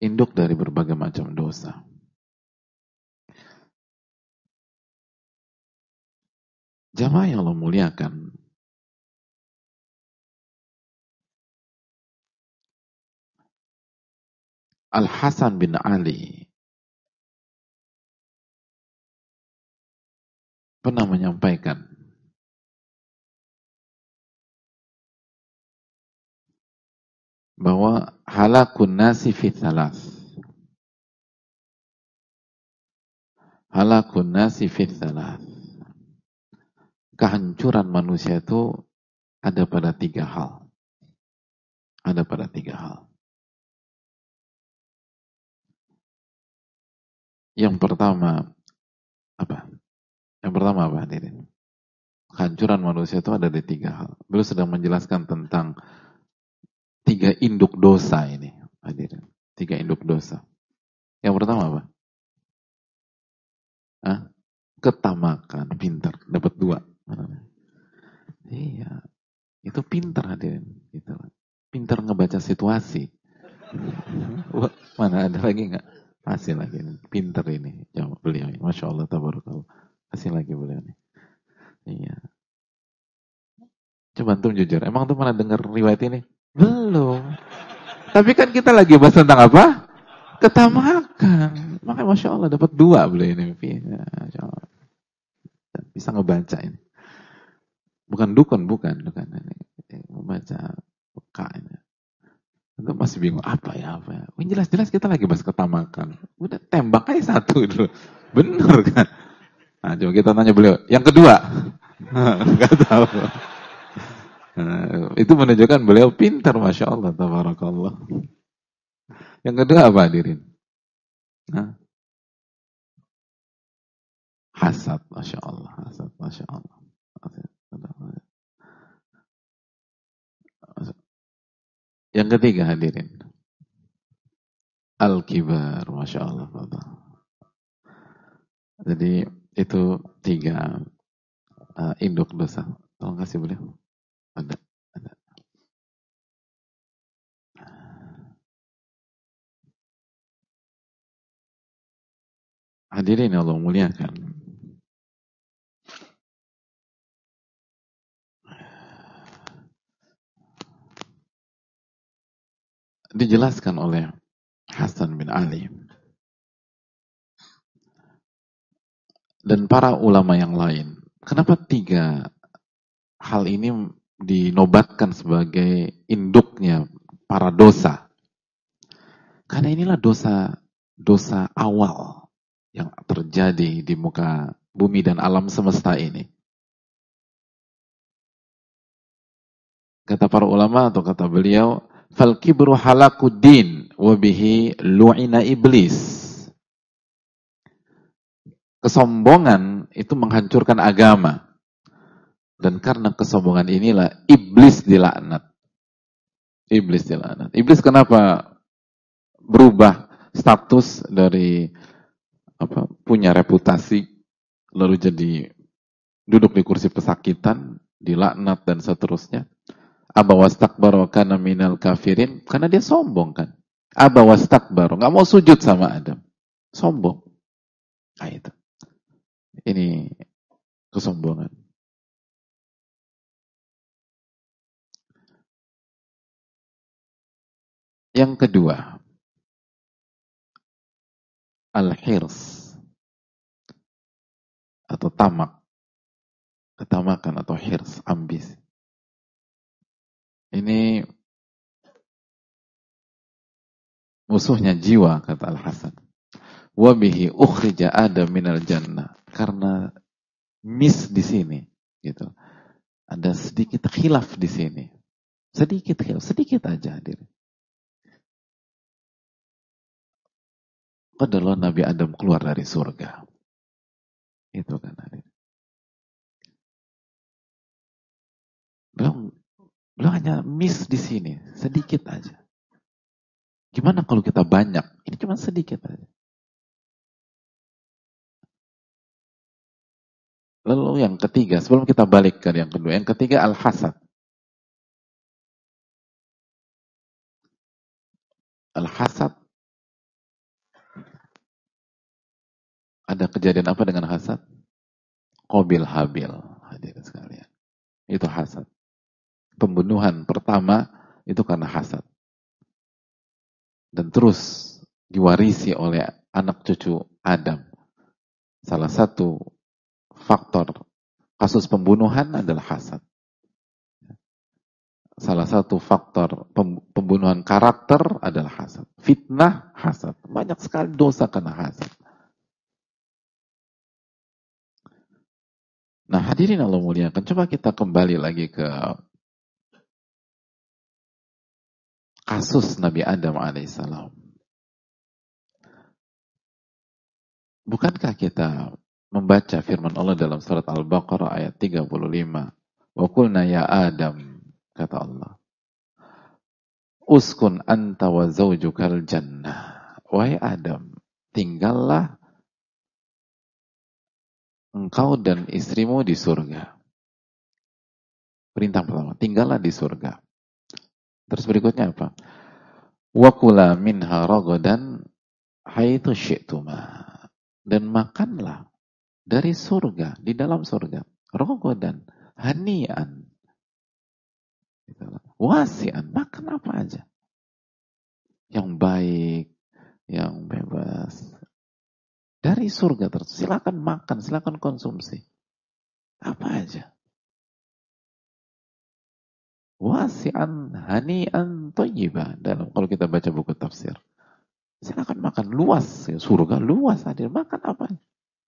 induk dari berbagai macam dosa. Jamaah yang Allah muliakan, Al-Hasan bin Ali pernah menyampaikan bahwa halakun nasi fi thalath. Halakun nasi fi thalath. Kehancuran manusia itu ada pada 3 hal. Ada pada 3 hal. Yang pertama apa? Yang pertama apa, hadirin? Kehancuran manusia itu ada di 3 hal. Beliau sedang menjelaskan tentang 3 induk dosa ini, hadirin. 3 induk dosa. Yang pertama apa? Ketamakan, pintar, dapat 2. Iya, itu pintar, hadirin. Gitu. Pintar ngebaca situasi. Mana ada lagi nggak? Kasih lagi, pintar ini. Jawab beliau, Masya Allah, tabarakallah. Kasih lagi beliau nih. Iya. Coba antum jujur, emang tuh pernah dengar riwayat ini? Belum. Tapi kan kita lagi bahas tentang apa? Ketamakan. Makanya Masya Allah dapat 2 beliau ini. Masya Allah. Bisa ngebaca ini. Bukan dukun, bukan. Membaca peka ini. Itu masih bingung, apa ya. Jelas-jelas kita lagi bahas ketamakan. Udah tembak aja 1 dulu. Bener kan? Nah, coba kita tanya beliau. Yang kedua. Gak tahu. Itu menunjukkan beliau pintar, Masya Allah, tabarakallah. Yang kedua apa, hadirin? Hasad, Masya Allah. Hasad, Masya Allah. Yang ketiga, hadirin. Al-kibar, Masya Allah. Jadi itu 3 induk dosa. Tolong kasih beliau. Ada. Hadirin Allah muliakan. Dijelaskan oleh Hasan bin Ali dan para ulama yang lain. Kenapa 3 hal ini dinobatkan sebagai induknya para dosa? Karena inilah dosa awal yang terjadi di muka bumi dan alam semesta ini. Kata para ulama atau kata beliau, fal kibru halakuddin wa bihi lu'ina iblis. Kesombongan itu menghancurkan agama. Dan karena kesombongan inilah iblis dilaknat. Iblis dilaknat. Iblis kenapa berubah status dari punya reputasi lalu jadi duduk di kursi pesakitan, dilaknat dan seterusnya? Aba wastakbara wa kana minal kafirin, karena dia sombong kan. Aba wastakbara, enggak mau sujud sama Adam. Sombong. Nah, itu. Ini kesombongan. Yang kedua, al-hirs atau tamak. Ketamakan atau hirs, ambisi. Ini musuhnya jiwa, kata Al-Hasan. Wa bihi ukhrija Adam minal jannah. Karena miss di sini, gitu. Ada sedikit khilaf di sini. Sedikit khilaf, sedikit aja hadir. Adalah Nabi Adam keluar dari surga. Itu kan hadir. Beliau hanya miss di sini, sedikit aja. Gimana kalau kita banyak? Ini cuma sedikit aja. Lalu yang ketiga, sebelum kita balik ke yang kedua, yang ketiga al-hasad. Al-hasad Ada kejadian apa dengan hasad? Qabil Habil, hadirin sekalian. Itu hasad. Pembunuhan pertama itu karena hasad. Dan terus diwarisi oleh anak cucu Adam. Salah satu faktor kasus pembunuhan adalah hasad. Salah satu faktor pembunuhan karakter adalah hasad. Fitnah, hasad. Banyak sekali dosa karena hasad. Nah, hadirin Allah muliakan, coba kita kembali lagi ke kasus Nabi Adam alaihissalam. Bukankah kita membaca firman Allah dalam surat Al-Baqarah ayat 35? Wa qulna ya Adam, kata Allah, uskun anta wa zawjukal jannah. Wahai Adam, tinggallah engkau dan istrimu di surga. Perintah pertama, tinggallah di surga. Terus berikutnya apa? Wa kula minha ragadan haitsu syi'tuma. Dan makanlah dari surga, di dalam surga. Ragadan, hanian. Wasi'an, makan apa aja. Yang baik, yang bebas. Dari surga terus, silakan makan, silakan konsumsi. Apa aja. Wasi'an hani'an thayyibah. Kalau kita baca buku tafsir. Silakan makan, luas. Surga luas, hadir. Makan apa aja.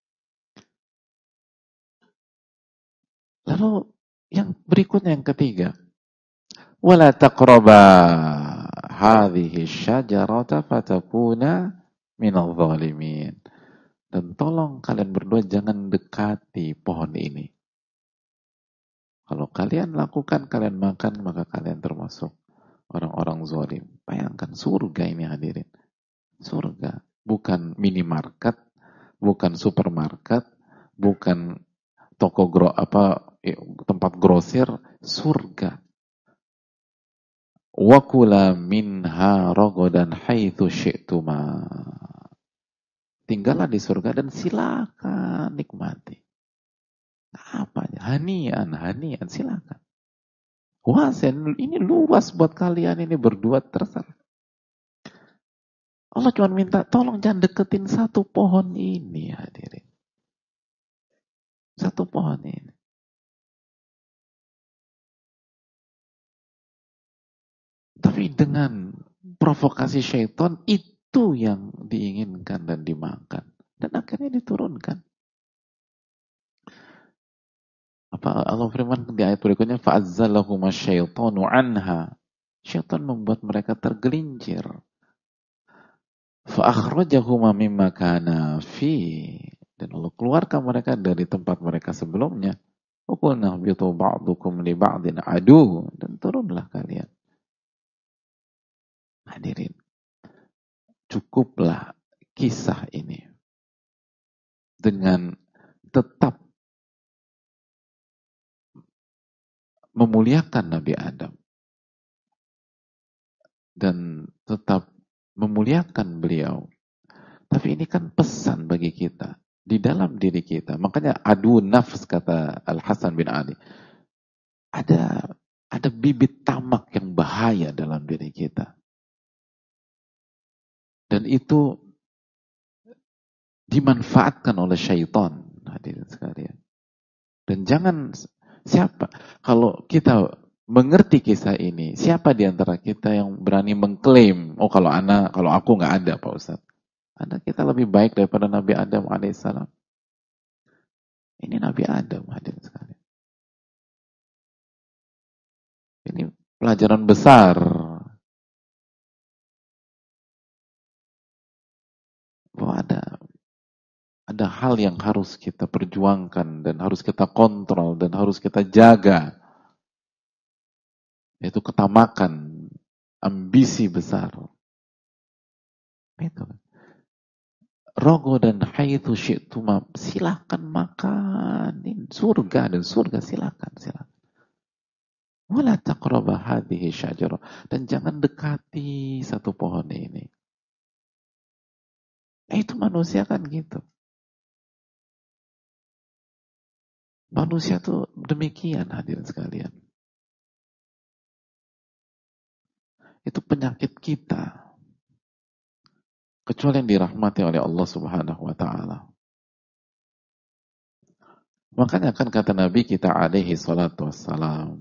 Lalu yang berikutnya, yang ketiga. Wala taqraba hadhihi syajarata fatakuna minadh dhalimin. Dan tolong kalian berdua jangan dekati pohon ini. Kalau kalian lakukan, kalian makan, maka kalian termasuk orang-orang zalim. Bayangkan surga ini hadirin. Surga. Bukan minimarket, bukan supermarket, bukan toko tempat grosir, surga. Wa kula minha ragadan haitsu syi'tuma. Tinggallah di surga dan silakan nikmati. Apa aja? Hanian, silakan. Wasen, ini luas buat kalian ini berdua, terserah. Allah cuma minta, tolong jangan deketin satu pohon ini, hadirin. Satu pohon ini. Tapi dengan provokasi syaitan, itu yang diinginkan dan dimakan. Dan akhirnya diturunkan. Apa Allah firman di ayat berikutnya, fa'azzalahuma syaitanu anha. Syaitan membuat mereka tergelincir. Fa'akhrajahuma mimma kana fi. Dan Allah keluarkan mereka dari tempat mereka sebelumnya. Wa qulna bitu ba'dukum li ba'din adu. Dan turunlah kalian. Hadirin, cukuplah kisah ini dengan tetap memuliakan Nabi Adam dan tetap memuliakan beliau. Tapi ini kan pesan bagi kita di dalam diri kita. Makanya adu nafs, kata Al-Hasan bin Ali. Ada bibit tamak yang bahaya dalam diri kita. Dan itu dimanfaatkan oleh syaitan, hadirin sekalian. Dan jangan, siapa, kalau kita mengerti kisah ini, siapa di antara kita yang berani mengklaim, oh kalau aku nggak ada Pak Ustadz. Kita lebih baik daripada Nabi Adam alaihissalam. Ini Nabi Adam, hadirin sekalian. Ini pelajaran besar. Bahwa ada hal yang harus kita perjuangkan dan harus kita kontrol dan harus kita jaga, yaitu ketamakan, ambisi besar. Itu. Rogo dan haitsu syi'tuma, silakan makan surga, dan surga silakan. Wala taqraba hadhihi syajarah, dan jangan dekati satu pohon ini. Itu manusia kan gitu. Manusia tuh demikian, hadirin sekalian. Itu penyakit kita. Kecuali yang dirahmati oleh Allah Subhanahu wa taala. Makanya kan kata Nabi kita alaihi salatu wassalam,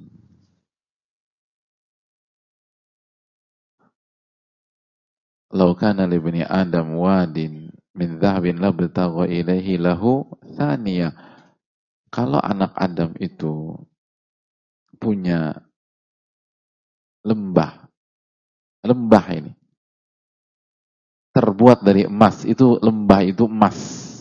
"Lau kana li bani Adam wadin min dhahabin labtagha ilaihi lahu thaniya." Kalau anak Adam itu punya lembah ini terbuat dari emas, itu lembah itu emas.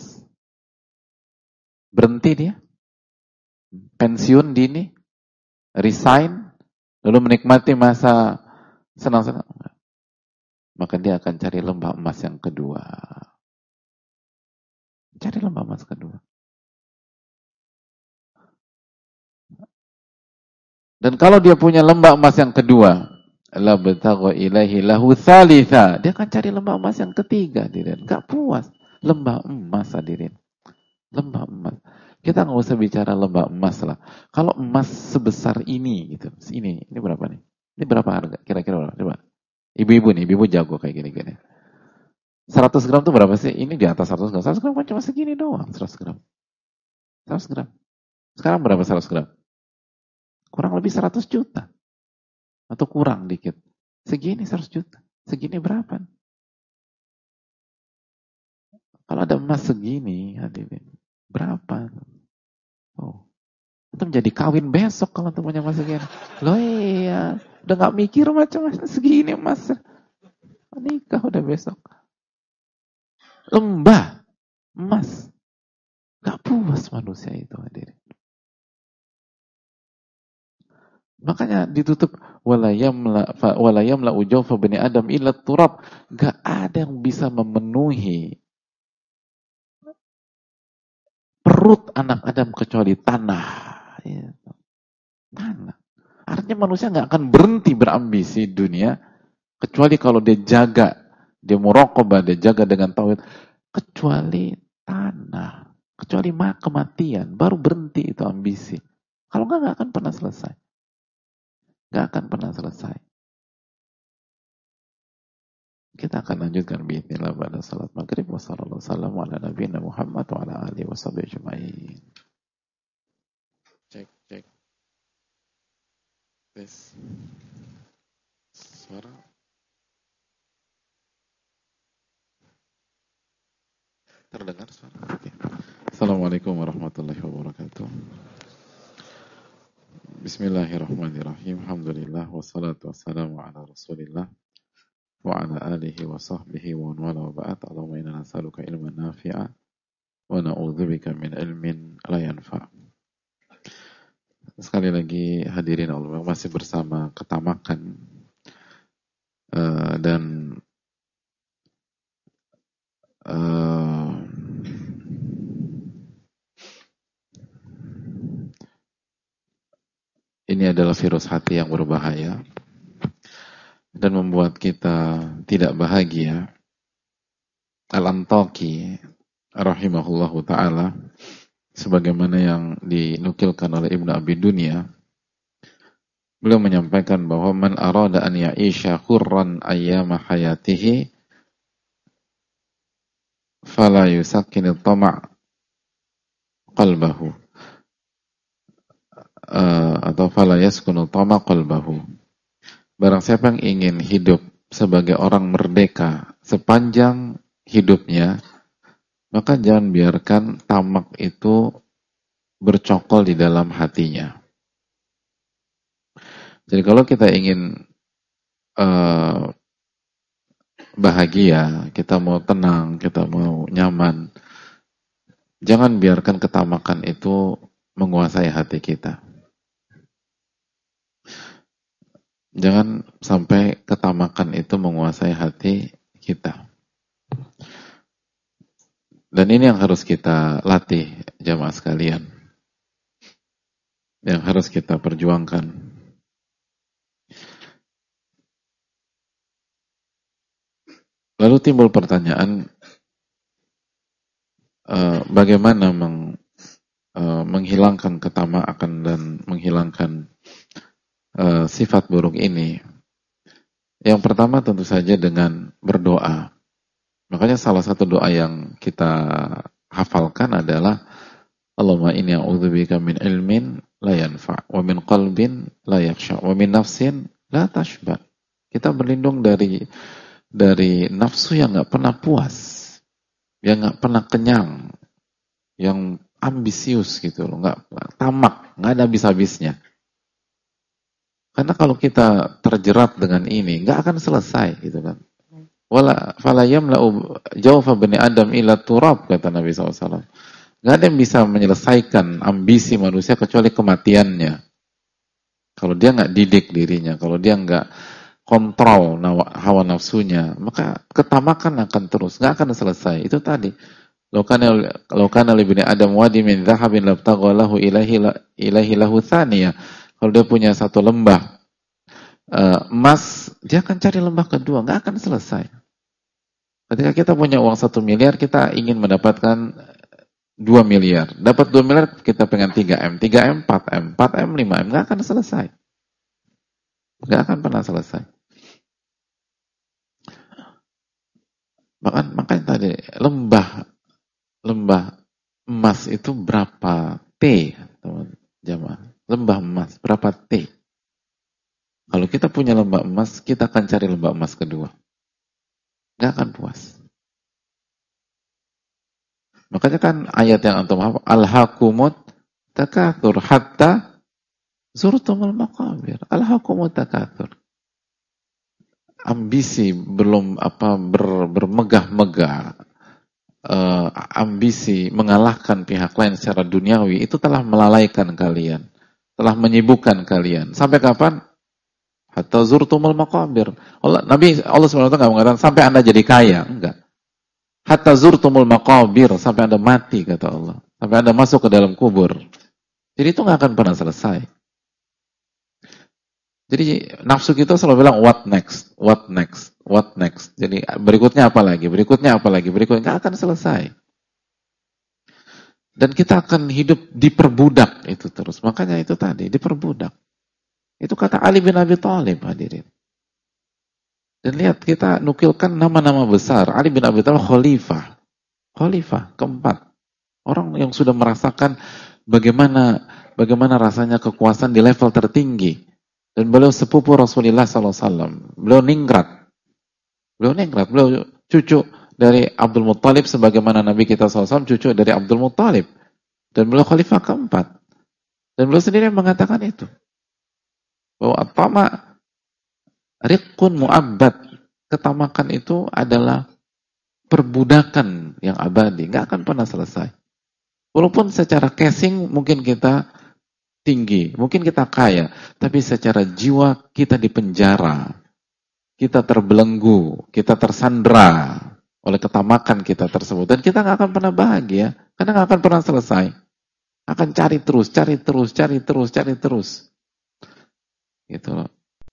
Berhenti dia, pensiun dini, resign, lalu menikmati masa senang-senang, maka dia akan cari lembah emas yang kedua. Cari lembah emas kedua. Dan kalau dia punya lembah emas yang kedua, la batagha ilaihi lahu thalitha, dia akan cari lembah emas yang ketiga, hadirin. Enggak puas. Lembah emas, hadirin. Lembah emas. Kita nggak usah bicara lembah emas lah. Kalau emas sebesar ini gitu. Ini berapa nih? Ini berapa harga? Kira-kira berapa? Coba. Ibu-ibu nih, ibu jago kayak gini-gini. 100 gram tuh berapa sih? Ini di atas 100 gram. 100 gram kan cuma segini doang. 100 gram. 100 gram. Sekarang berapa 100 gram? Kurang lebih 100 juta. Atau kurang dikit. Segini 100 juta. Segini berapa? Kalau ada emas segini, hadirin, berapa? Oh, itu menjadi kawin besok kalau tuh punya emas segini. Loh iya, udah gak mikir macam-macam segini emas. Nikah udah besok. Lembah emas. Gak puas manusia itu, hadirin. Makanya ditutup wala yamla ujawfa bani Adam illa turab. Gak ada yang bisa memenuhi perut anak Adam kecuali tanah. Ya. Tanah. Artinya manusia gak akan berhenti berambisi dunia kecuali kalau dia jaga, dia muraqabah, dia jaga dengan tauhid, kecuali tanah, kecuali kematian, baru berhenti itu ambisi. Kalau gak akan pernah selesai. Gak akan pernah selesai. Kita akan lanjutkan biidznillah pada salat maghrib. Wassallallahu wasallam ala nabiyina Muhammad wa ala alihi washabihi ajmain. Cek. Tes. Suara. Terdengar suara? Oke. Assalamualaikum warahmatullahi wabarakatuh. Bismillahirrahmanirrahim. Alhamdulillah wassalatu wassalamu ala Rasulillah wa ala alihi wa sahbihi wa wala wa ba'd. Allahumma inna nas'aluka ilman nafi'a wa na'udzubika min ilmin la yanfa'. Sekali lagi hadirin Allah, masih bersama Ketamakan dan ini adalah virus hati yang berbahaya dan membuat kita tidak bahagia. Al-Antaqi rahimahullahu ta'ala, sebagaimana yang dinukilkan oleh Ibnu Abi Dunya, beliau menyampaikan bahwa man arada an ya'isha khurran ayyama hayatihi fala yusakkin at-tama' qalbahu atau fala yaskunu at-tama' qalbahu. Barang siapa yang ingin hidup sebagai orang merdeka sepanjang hidupnya, maka jangan biarkan tamak itu bercokol di dalam hatinya. Jadi kalau kita ingin bahagia, kita mau tenang, kita mau nyaman, jangan biarkan ketamakan itu menguasai hati kita. Jangan sampai ketamakan itu menguasai hati kita. Dan ini yang harus kita latih, jamaah sekalian. Yang harus kita perjuangkan. Lalu timbul pertanyaan, bagaimana menghilangkan ketamakan dan menghilangkan sifat buruk ini? Yang pertama tentu saja dengan berdoa. Makanya salah satu doa yang kita hafalkan adalah Allahumma inni a'udzubika min ilmin la yanfa' wa min qalbin la yakhsha' wa min nafsin la tashba. Kita berlindung dari nafsu yang enggak pernah puas, yang enggak pernah kenyang, yang ambisius gitu loh, enggak tamak, enggak ada habis-habisnya. Karena kalau kita terjerat dengan ini, enggak akan selesai gitu kan. Wala fala yamla'u jawfa bani Adam illa turab, kata Nabi SAW. Enggak ada yang bisa menyelesaikan ambisi manusia kecuali kematiannya. Kalau dia enggak didik dirinya, kalau dia enggak kontrol hawa nafsunya, maka ketamakan akan terus, enggak akan selesai. Itu tadi. Laukana li bani Adam wadi min dhahabin labtaghalahu ilahi lahu thaniyah. Kalau dia punya satu lembah emas, dia akan cari lembah kedua, nggak akan selesai. Ketika kita punya uang 1 miliar, kita ingin mendapatkan 2 miliar. Dapat 2 miliar, kita pengen 3M, 3M, 4M, 4M, 5M, nggak akan selesai. Nggak akan pernah selesai. Makanya tadi, lembah emas itu berapa T, teman jamaah? Lembah emas, berapa T? Kalau kita punya lembah emas, kita akan cari lembah emas kedua. Nggak akan puas. Makanya kan ayat yang antum hafal, Al-hakumut takatsur hatta zurtumul maqabir. Al-hakumut takatsur. Ambisi belum bermegah-megah, ambisi mengalahkan pihak lain secara duniawi, itu telah melalaikan kalian, telah menyibukkan kalian. Sampai kapan? Hatta zurtumul maqabir. Allah SWT nggak mengatakan sampai Anda jadi kaya, enggak. Hatta zurtumul maqabir, sampai Anda mati, kata Allah. Sampai Anda masuk ke dalam kubur. Jadi itu nggak akan pernah selesai. Jadi nafsu kita selalu bilang what next, what next, what next. Jadi berikutnya apa lagi, berikutnya apa lagi, berikutnya nggak akan selesai. Dan kita akan hidup diperbudak itu terus. Makanya itu tadi, diperbudak. Itu kata Ali bin Abi Thalib, hadirin. Dan lihat, kita nukilkan nama-nama besar. Ali bin Abi Thalib khalifah. Khalifah keempat. Orang yang sudah merasakan bagaimana rasanya kekuasaan di level tertinggi. Dan beliau sepupu Rasulullah SAW. Beliau ningrat. Beliau cucu dari Abdul Muttalib, sebagaimana Nabi kita SAW cucu dari Abdul Muttalib. Dan beliau khalifah keempat. Dan beliau sendiri mengatakan itu. Bahwa at-tama' riqqun mu'abbad. Ketamakan itu adalah perbudakan yang abadi. Nggak akan pernah selesai. Walaupun secara casing mungkin kita tinggi, mungkin kita kaya, tapi secara jiwa kita dipenjara. Kita terbelenggu, kita tersandra oleh ketamakan kita tersebut. Dan kita nggak akan pernah bahagia, karena nggak akan pernah selesai. Akan cari terus. Gitu loh.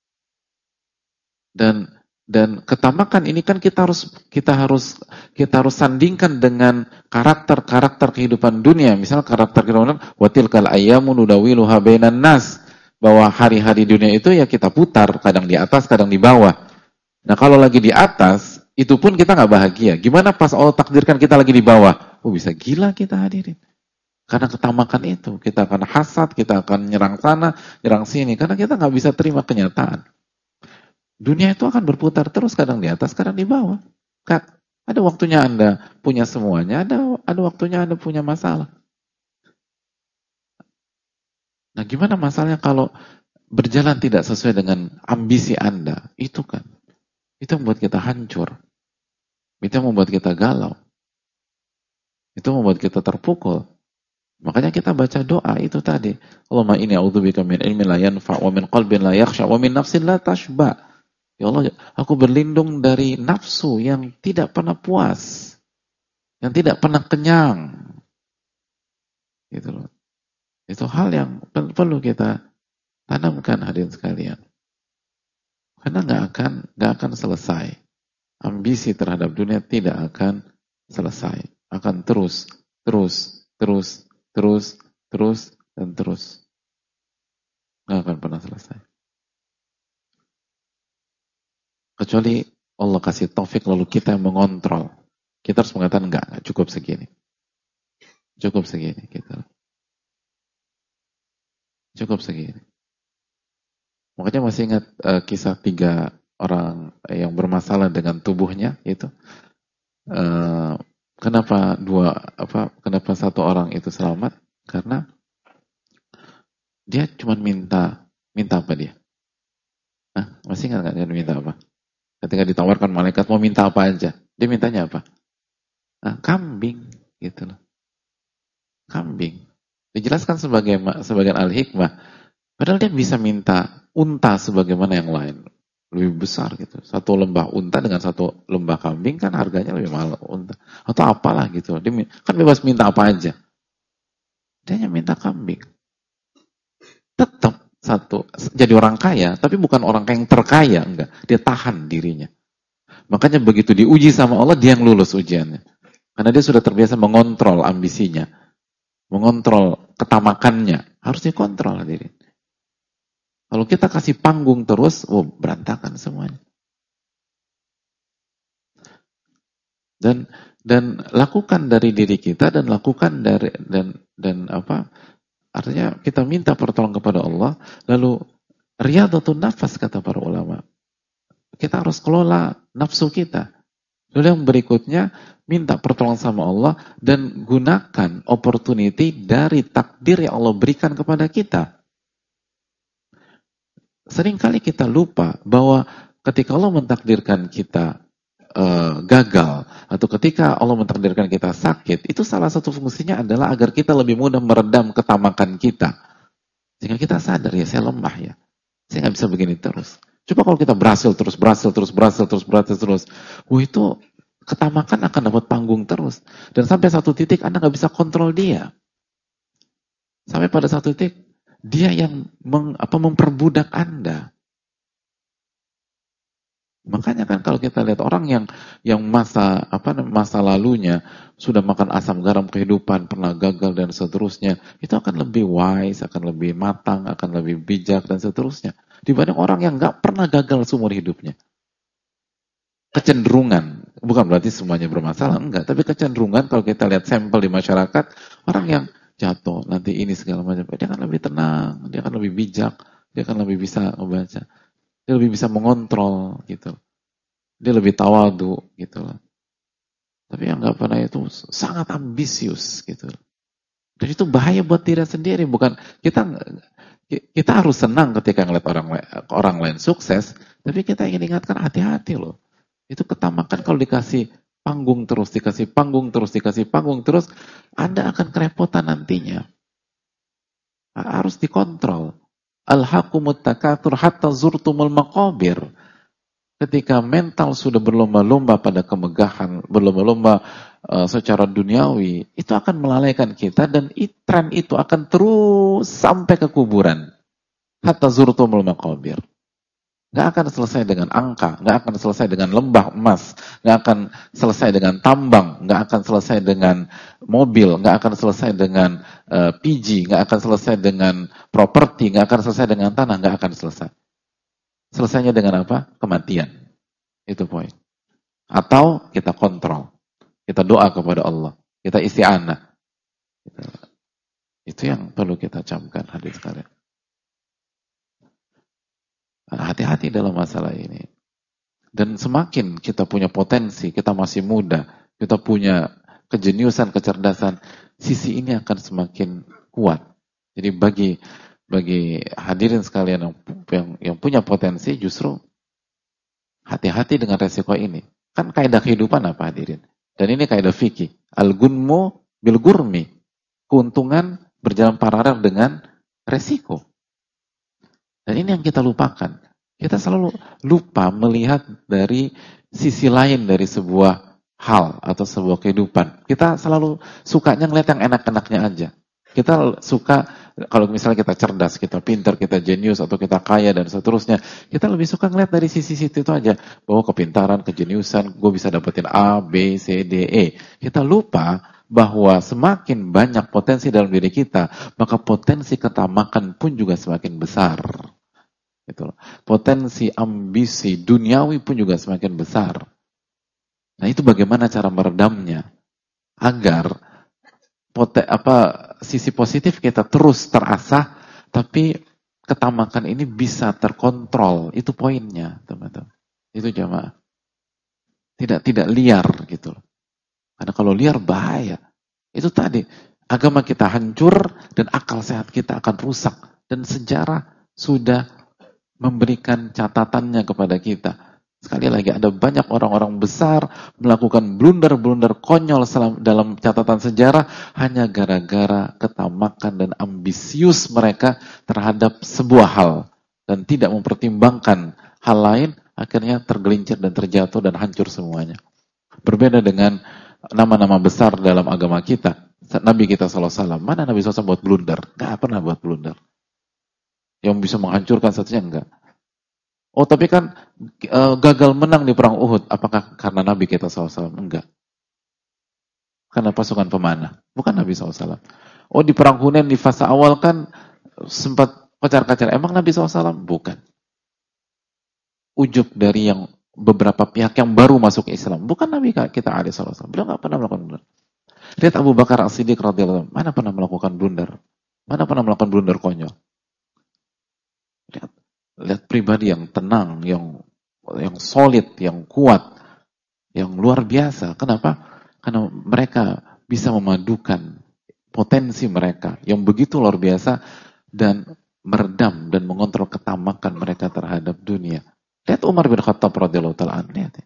Dan ketamakan ini kan kita harus sandingkan dengan karakter kehidupan dunia. Misal karakter kehidupan watilkal ayyamu nudawiluha bainan nas, bahwa hari-hari dunia itu ya kita putar, kadang di atas, kadang di bawah. Nah, kalau lagi di atas, itu pun kita nggak bahagia. Gimana pas Allah takdirkan kita lagi di bawah? Oh, bisa gila kita, hadirin. Karena ketamakan itu, kita akan hasad, kita akan nyerang sana, nyerang sini, karena kita nggak bisa terima kenyataan. Dunia itu akan berputar terus, kadang di atas, kadang di bawah. Ada waktunya Anda punya semuanya, ada waktunya Anda punya masalah. Nah, gimana masalahnya kalau berjalan tidak sesuai dengan ambisi Anda? Itu kan, itu membuat kita hancur. Itu membuat kita galau. Itu membuat kita terpukul. Makanya kita baca doa itu tadi. Allahumma inni a'udzubika min ilmin la yanfa' wa min qalbin la yakhsha' wa min nafsin la tashba'. Ya Allah, aku berlindung dari nafsu yang tidak pernah puas, yang tidak pernah kenyang. Gitu loh. Itu hal yang perlu kita tanamkan, hadirin sekalian. Karena nggak akan selesai. Ambisi terhadap dunia tidak akan selesai. Akan terus terus, dan terus. Nggak akan pernah selesai. Kecuali Allah kasih taufik lalu kita yang mengontrol. Kita harus mengatakan enggak cukup segini. Cukup segini gitu. Cukup segini. Makanya masih ingat kisah 3 orang yang bermasalah dengan tubuhnya itu. Kenapa satu orang itu selamat? Karena dia cuma minta apa dia? Masih ingat nggak dia minta apa? Ketika ditawarkan malaikat mau minta apa aja, dia mintanya apa? Kambing, gitu loh. Kambing. Dijelaskan sebagian al-hikmah. Padahal dia bisa minta unta sebagaimana yang lain, lebih besar gitu. Satu lembah unta dengan satu lembah kambing kan harganya lebih mahal unta. Atau apalah gitu. Dia kan bebas minta apa aja. Dia hanya minta kambing. Tetap jadi orang kaya, tapi bukan orang yang terkaya, enggak. Dia tahan dirinya. Makanya begitu diuji sama Allah, dia yang lulus ujiannya. Karena dia sudah terbiasa mengontrol ambisinya, mengontrol ketamakannya. Harus dikontrol diri. Kalau kita kasih panggung terus, berantakan semuanya. Dan lakukan dari diri kita dan lakukan dari artinya kita minta pertolongan kepada Allah, lalu riyadhatun nafas kata para ulama. Kita harus kelola nafsu kita. Lalu yang berikutnya, minta pertolongan sama Allah dan gunakan opportunity dari takdir yang Allah berikan kepada kita. Seringkali kita lupa bahwa ketika Allah mentakdirkan kita gagal, atau ketika Allah mentakdirkan kita sakit, itu salah satu fungsinya adalah agar kita lebih mudah meredam ketamakan kita. Sehingga kita sadar, ya saya lemah ya. Saya nggak bisa begini terus. Coba kalau kita berhasil terus, itu ketamakan akan dapat panggung terus. Dan sampai satu titik Anda nggak bisa kontrol dia. Sampai pada satu titik, dia yang memperbudak Anda. Makanya kan kalau kita lihat orang yang masa lalunya sudah makan asam garam kehidupan, pernah gagal dan seterusnya, itu akan lebih wise, akan lebih matang, akan lebih bijak dan seterusnya dibanding orang yang nggak pernah gagal seumur hidupnya. Kecenderungan, bukan berarti semuanya bermasalah, enggak, tapi kecenderungan kalau kita lihat sampel di masyarakat, orang yang jatuh, nanti ini segala macam, dia akan lebih tenang, dia akan lebih bijak, dia akan lebih bisa membaca. Dia lebih bisa mengontrol gitu. Dia lebih tawadu gitu loh. Tapi yang nggak pernah itu sangat ambisius gitu. Dan itu bahaya buat diri sendiri. Bukan kita harus senang ketika ngeliat orang lain sukses, tapi kita ingin ingatkan hati-hati loh. Itu ketamakan kalau dikasih panggung terus, Anda akan kerepotan nantinya. Harus dikontrol. Alhaqumut takatsur hatta zurtumul maqabir. Ketika mental sudah berlomba-lomba pada kemegahan, berlomba-lomba secara duniawi, itu akan melalaikan kita dan tren itu akan terus sampai ke kuburan. Hatta zurtumul maqabir. Nggak akan selesai dengan angka, nggak akan selesai dengan lembah emas, nggak akan selesai dengan tambang, nggak akan selesai dengan mobil, nggak akan selesai dengan PG, nggak akan selesai dengan properti, nggak akan selesai dengan tanah, nggak akan selesai. Selesainya dengan apa? Kematian. Itu poin. Atau kita kontrol, kita doa kepada Allah, kita isti'anah. Itu yang perlu kita camkan hadis kalian. Hati-hati dalam masalah ini. Dan semakin kita punya potensi, kita masih muda, kita punya kejeniusan, kecerdasan, sisi ini akan semakin kuat. Jadi bagi hadirin sekalian yang punya potensi, justru hati-hati dengan resiko ini. Kan kaidah kehidupan apa hadirin? Dan ini kaidah fikih. Al-gunmu bil-gurmi. Keuntungan berjalan paralel dengan resiko. Dan ini yang kita lupakan. Kita selalu lupa melihat dari sisi lain dari sebuah hal atau sebuah kehidupan. Kita selalu sukanya ngeliat yang enak-enaknya aja. Kita suka, kalau misalnya kita cerdas, kita pintar, kita jenius, atau kita kaya, dan seterusnya. Kita lebih suka ngeliat dari sisi-sisi itu aja. Bahwa kepintaran, kejeniusan, gue bisa dapetin A, B, C, D, E. Kita lupa bahwa semakin banyak potensi dalam diri kita, maka potensi ketamakan pun juga semakin besar. Gitu loh. Potensi ambisi duniawi pun juga semakin besar. Nah, itu bagaimana cara meredamnya agar sisi positif kita terus terasah, tapi ketamakan ini bisa terkontrol. Itu poinnya, teman-teman. Itu jamaah. Tidak liar gitu loh. Karena kalau liar bahaya. Itu tadi, agama kita hancur dan akal sehat kita akan rusak. Dan sejarah sudah memberikan catatannya kepada kita. Sekali lagi, ada banyak orang-orang besar melakukan blunder-blunder konyol dalam catatan sejarah hanya gara-gara ketamakan dan ambisius mereka terhadap sebuah hal. Dan tidak mempertimbangkan hal lain, akhirnya tergelincir dan terjatuh dan hancur semuanya. Berbeda dengan nama-nama besar dalam agama kita. Nabi kita SAW. Mana Nabi SAW buat blunder? Gak pernah buat blunder. Yang bisa menghancurkan satunya enggak. Oh, tapi kan gagal menang di perang Uhud. Apakah karena Nabi kita SAW? Enggak. Karena pasukan pemanah. Bukan Nabi SAW. Oh, di perang Hunain di fase awal kan sempat kocar-kacir. Emang Nabi SAW? Bukan. Ujub dari yang beberapa pihak yang baru masuk Islam. Bukan Nabi kita SAW. Beliau nggak pernah melakukan blunder. Lihat Abu Bakar As-Siddiq radhiyallahu anhu. Mana pernah melakukan blunder? Mana pernah melakukan blunder konyol? Lihat pribadi yang tenang, yang solid, yang kuat, yang luar biasa. Kenapa? Karena mereka bisa memadukan potensi mereka yang begitu luar biasa dan meredam dan mengontrol ketamakan mereka terhadap dunia. Lihat Umar bin Khattab radhiyallahu ta'ala anhu. Lihat.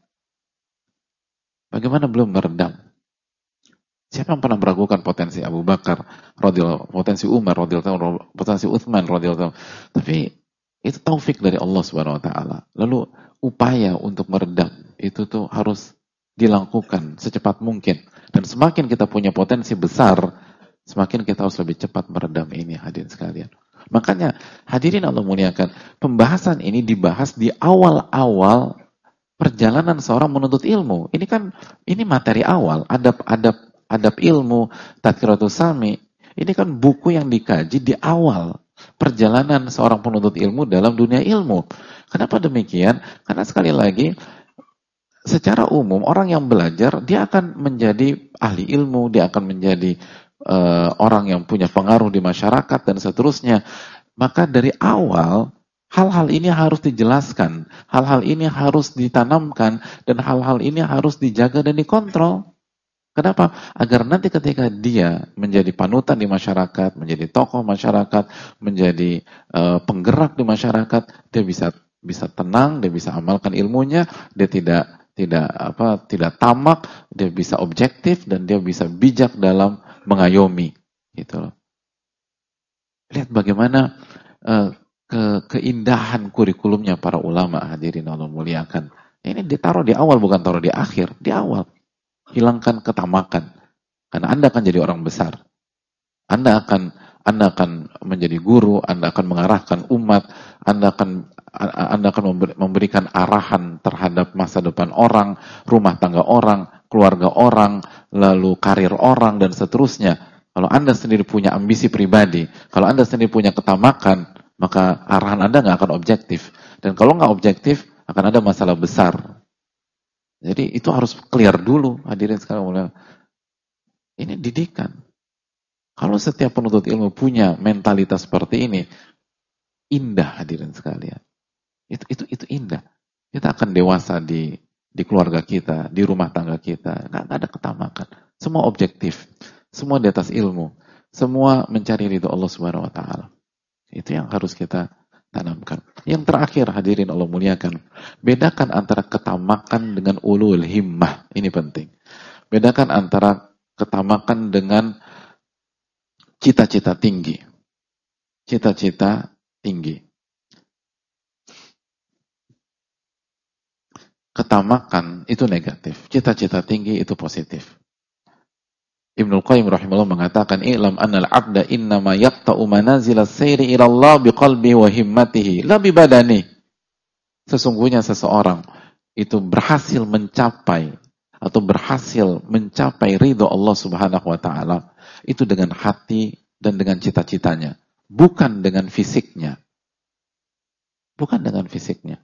Bagaimana belum meredam? Siapa yang pernah meragukan potensi Abu Bakar radhiyallahu, potensi Umar radhiyallahu, potensi Utsman radhiyallahu. Tapi itu taufik dari Allah Subhanahu wa taala. Lalu upaya untuk meredam itu tuh harus dilakukan secepat mungkin. Dan semakin kita punya potensi besar, semakin kita harus lebih cepat meredam ini, hadirin sekalian. Makanya hadirin Allah muliakan, pembahasan ini dibahas di awal-awal perjalanan seorang menuntut ilmu. Ini materi awal, adab ilmu, Tadhkiratus Sami. Ini kan buku yang dikaji di awal perjalanan seorang penuntut ilmu dalam dunia ilmu. Kenapa demikian? Karena sekali lagi, secara umum orang yang belajar dia akan menjadi ahli ilmu, dia akan menjadi orang yang punya pengaruh di masyarakat dan seterusnya. Maka dari awal hal-hal ini harus dijelaskan, hal-hal ini harus ditanamkan, dan hal-hal ini harus dijaga dan dikontrol. Kenapa? Agar nanti ketika dia menjadi panutan di masyarakat, menjadi tokoh masyarakat, menjadi penggerak di masyarakat, dia bisa tenang, dia bisa amalkan ilmunya, dia tidak tamak, dia bisa objektif, dan dia bisa bijak dalam mengayomi, gitu loh. Lihat bagaimana keindahan kurikulumnya para ulama, hadirin Allah muliakan. Ini ditaruh di awal, bukan taruh di akhir, di awal. Hilangkan ketamakan, karena Anda akan jadi orang besar. Anda akan menjadi guru, Anda akan mengarahkan umat, Anda akan memberikan arahan terhadap masa depan orang, rumah tangga orang, keluarga orang, lalu karir orang, dan seterusnya. Kalau Anda sendiri punya ambisi pribadi, kalau Anda sendiri punya ketamakan, maka arahan Anda nggak akan objektif. Dan kalau nggak objektif, akan ada masalah besar. Jadi itu harus clear dulu, hadirin sekalian. Ini didikan. Kalau setiap penuntut ilmu punya mentalitas seperti ini, indah, hadirin sekalian. Itu indah. Kita akan dewasa di keluarga kita, di rumah tangga kita. Nggak ada ketamakan. Semua objektif. Semua di atas ilmu. Semua mencari ridho Allah Subhanahu wa taala. Itu yang harus kita tanamkan. Yang terakhir, hadirin Allah muliakan, bedakan antara ketamakan dengan ulul himmah. Ini penting. Bedakan antara ketamakan dengan cita-cita tinggi. Cita-cita tinggi. Ketamakan itu negatif, cita-cita tinggi itu positif. Ibnul Qayyim rahimahullah mengatakan, "I'lam annal 'abda innama yaqta'u manazil as-sayri ila Allah biqalbihi wa himmatihi, la bi badani." Sesungguhnya seseorang itu berhasil mencapai atau berhasil mencapai ridho Allah Subhanahu wa taala itu dengan hati dan dengan cita-citanya, bukan dengan fisiknya. Bukan dengan fisiknya.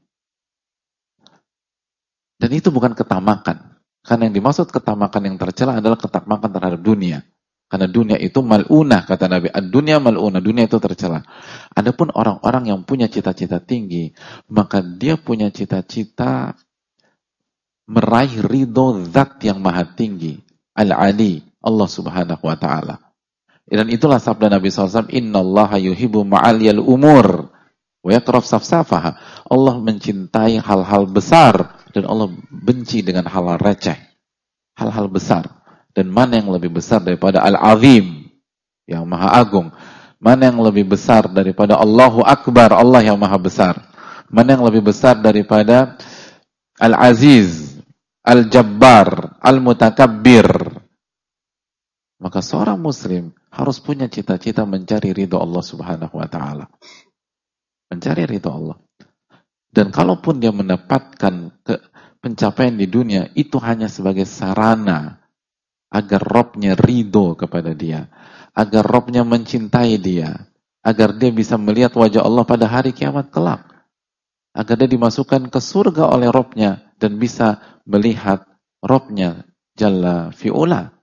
Dan itu bukan ketamakan. Karena yang dimaksud ketamakan yang tercela adalah ketamakan terhadap dunia. Karena dunia itu mal'unah, kata Nabi. Ad-dunya mal'unah, dunia itu tercela. Adapun orang-orang yang punya cita-cita tinggi, maka dia punya cita-cita meraih ridho zat yang maha tinggi. Al-Ali, Allah Subhanahu wa ta'ala. Dan itulah sabda Nabi SAW, Inna allaha yuhibu ma'aliyal umur. Wa yakraf safsafaha. Allah mencintai hal-hal besar dan Allah benci dengan hal-hal receh. Hal-hal besar. Dan mana yang lebih besar daripada Al-Azim, yang Maha Agung? Mana yang lebih besar daripada Allahu Akbar, Allah yang Maha Besar? Mana yang lebih besar daripada Al-Aziz, Al-Jabbar, Al-Mutakabbir? Maka seorang muslim harus punya cita-cita mencari ridho Allah Subhanahu wa ta'ala. Mencari ridho Allah. Dan kalaupun dia mendapatkan pencapaian di dunia, itu hanya sebagai sarana agar Rabb-nya ridho kepada dia, agar Rabb-nya mencintai dia, agar dia bisa melihat wajah Allah pada hari kiamat kelak, agar dia dimasukkan ke surga oleh Rabb-nya dan bisa melihat Rabb-nya Jalla fi'ula.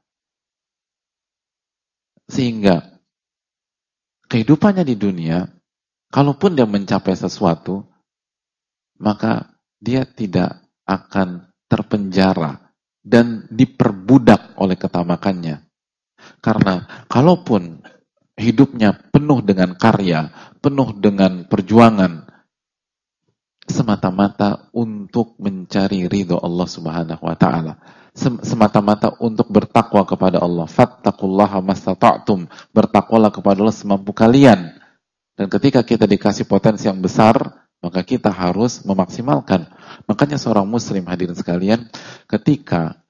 Sehingga kehidupannya di dunia, kalaupun dia mencapai sesuatu, maka dia tidak akan terpenjara dan diperbudak oleh ketamakannya. Karena kalaupun hidupnya penuh dengan karya, penuh dengan perjuangan, semata-mata untuk mencari ridho Allah Subhanahu wa ta'ala, semata-mata untuk bertakwa kepada Allah. Fattaqullaha mastata'tum, bertakwalah kepada Allah semampu kalian. Dan ketika kita dikasih potensi yang besar, maka kita harus memaksimalkan. Makanya seorang muslim, hadirin sekalian, ketika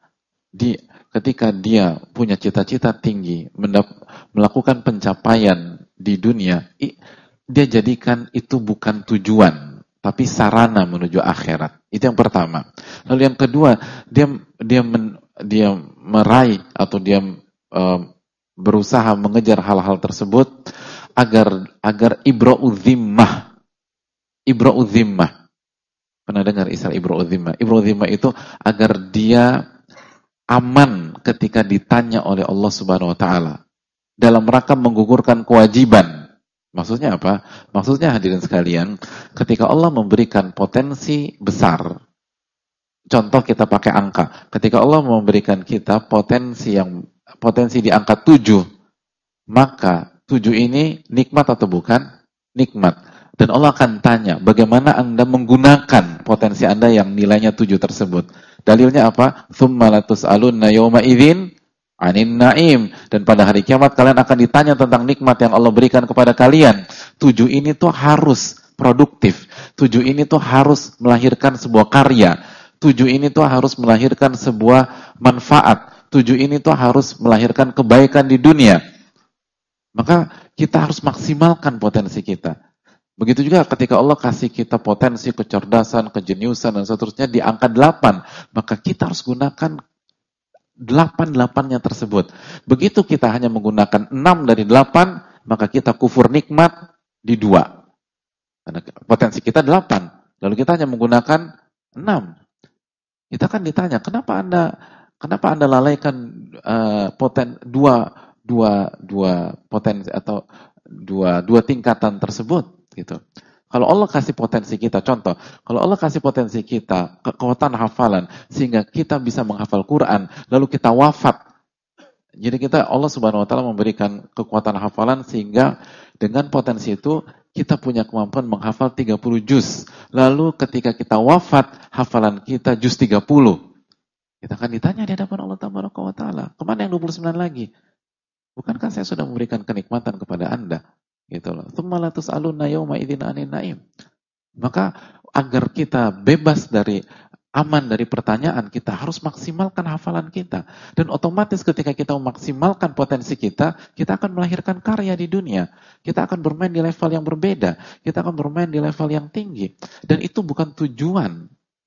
dia punya cita-cita tinggi, melakukan pencapaian di dunia, dia jadikan itu bukan tujuan, tapi sarana menuju akhirat. Itu yang pertama. Lalu yang kedua, dia meraih atau dia berusaha mengejar hal-hal tersebut agar ibra'u dhimmah. Ibra'u dhimmah. Pernah dengar istilah ibra'u dhimmah? Ibra'u dhimmah itu agar dia aman ketika ditanya oleh Allah Subhanahu wa taala dalam rangka menggugurkan kewajiban. Maksudnya apa? Maksudnya hadirin sekalian, ketika Allah memberikan potensi besar, contoh kita pakai angka, ketika Allah memberikan kita potensi di angka 7, maka 7 ini nikmat atau bukan? Nikmat. Dan Allah akan tanya, bagaimana Anda menggunakan potensi Anda yang nilainya 7 tersebut? Dalilnya apa? Tsumma latus'alunna yawma idzin 'anin na'im. Dan pada hari kiamat kalian akan ditanya tentang nikmat yang Allah berikan kepada kalian. 7 ini tuh harus produktif. 7 ini tuh harus melahirkan sebuah karya. 7 ini tuh harus melahirkan sebuah manfaat. 7 ini tuh harus melahirkan kebaikan di dunia. Maka kita harus maksimalkan potensi kita. Begitu juga ketika Allah kasih kita potensi kecerdasan, kejeniusan, dan seterusnya di angka 8, maka kita harus gunakan 8-8-nya tersebut. Begitu kita hanya menggunakan 6 dari 8, maka kita kufur nikmat di 2. Karena potensi kita 8, lalu kita hanya menggunakan 6. Kita kan ditanya, kenapa Anda lalaikan dua potensi atau dua tingkatan tersebut? Gitu. Kalau Allah kasih potensi kita, contoh, kalau Allah kasih potensi kita kekuatan hafalan sehingga kita bisa menghafal Quran, lalu kita wafat. Jadi Allah Subhanahu wa taala memberikan kekuatan hafalan sehingga dengan potensi itu kita punya kemampuan menghafal 30 juz. Lalu ketika kita wafat, hafalan kita juz 30. Kita akan ditanya di hadapan Allah Tabaraka wa taala, kemana yang 29 lagi? Bukankah saya sudah memberikan kenikmatan kepada Anda? Gitu loh. Tsumma latus'alunna yawma idzin 'anin na'im. Maka agar kita bebas aman dari pertanyaan, kita harus maksimalkan hafalan kita. Dan otomatis ketika kita memaksimalkan potensi kita akan melahirkan karya di dunia. Kita akan bermain di level yang berbeda. Kita akan bermain di level yang tinggi. Dan itu bukan tujuan.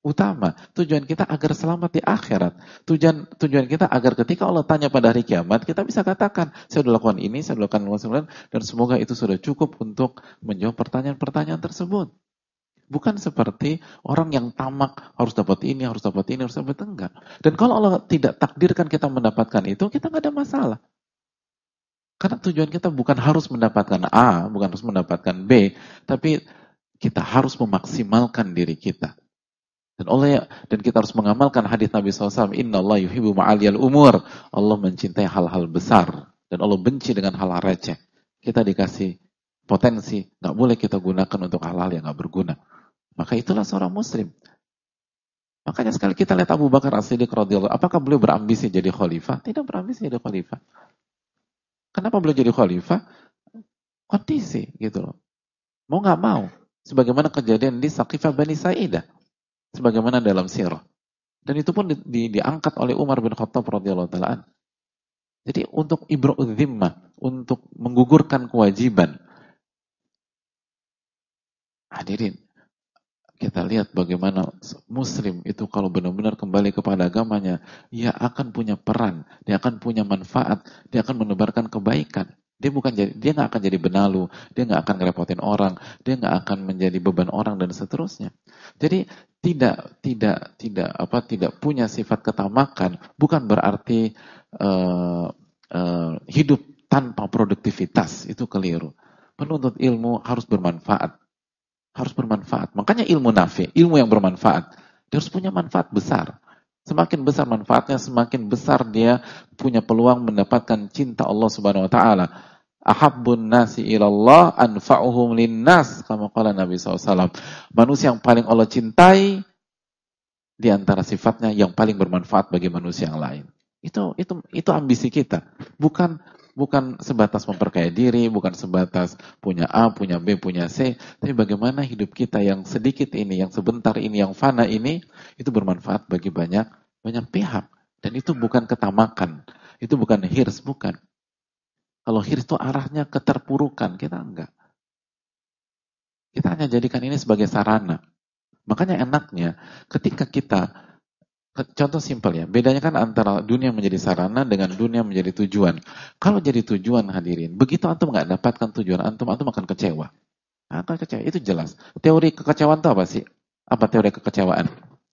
utama. Tujuan kita agar selamat di akhirat. Tujuan kita agar ketika Allah tanya pada hari kiamat, kita bisa katakan, saya sudah lakukan ini, saya sudah lakukan dan semoga itu sudah cukup untuk menjawab pertanyaan-pertanyaan tersebut. Bukan seperti orang yang tamak, harus dapat ini, harus dapat ini, harus dapat enggak. Dan kalau Allah tidak takdirkan kita mendapatkan itu, kita nggak ada masalah. Karena tujuan kita bukan harus mendapatkan A, bukan harus mendapatkan B, tapi kita harus memaksimalkan diri kita. Dan kita harus mengamalkan hadis Nabi SAW, Inna Allah yuhibbu ma'aliyal umur. Allah mencintai hal-hal besar. Dan Allah benci dengan hal-hal receh. Kita dikasih potensi, nggak boleh kita gunakan untuk hal-hal yang nggak berguna. Maka itulah seorang muslim. Makanya sekali kita lihat Abu Bakar As-Siddiq radhiyallahu, apakah beliau berambisi jadi khalifah? Tidak berambisi jadi khalifah. Kenapa beliau jadi khalifah? Kondisi gitu loh. Mau nggak mau. Sebagaimana kejadian di Saqifah Bani Sa'idah. Sebagaimana dalam sirah. Dan itu pun diangkat oleh Umar bin Khattab radhiyallahu ta'ala. Jadi untuk ibra'udz zimmah, untuk menggugurkan kewajiban. Hadirin, kita lihat bagaimana muslim itu kalau benar-benar kembali kepada agamanya, dia akan punya peran, dia akan punya manfaat, dia akan menebarkan kebaikan. Dia nggak akan jadi benalu, dia nggak akan ngerepotin orang, dia nggak akan menjadi beban orang dan seterusnya. Jadi tidak punya sifat ketamakan bukan berarti hidup tanpa produktivitas, itu keliru. Penuntut ilmu harus bermanfaat. Harus bermanfaat. Makanya ilmu nafi, ilmu yang bermanfaat, dia harus punya manfaat besar. Semakin besar manfaatnya, semakin besar dia punya peluang mendapatkan cinta Allah Subhanahu wa taala. Ahabbun nasi ilallah anfa'uhum linnas, kama qala Nabi SAW. Manusia yang paling Allah cintai di antara sifatnya yang paling bermanfaat bagi manusia yang lain. Itu ambisi kita. Bukan sebatas memperkaya diri, bukan sebatas punya A, punya B, punya C, tapi bagaimana hidup kita yang sedikit ini, yang sebentar ini, yang fana ini, itu bermanfaat bagi banyak pihak. Dan itu bukan ketamakan, itu bukan hirs, bukan. Kalau hirs itu arahnya keterpurukan, kita enggak. Kita hanya jadikan ini sebagai sarana. Makanya enaknya ketika kita, contoh simpel ya, bedanya kan antara dunia menjadi sarana dengan dunia menjadi tujuan. Kalau jadi tujuan hadirin, begitu antum nggak dapatkan tujuan antum akan kecewa. Akan kecewa, itu jelas. Teori kekecewaan itu apa sih? Apa teori kekecewaan?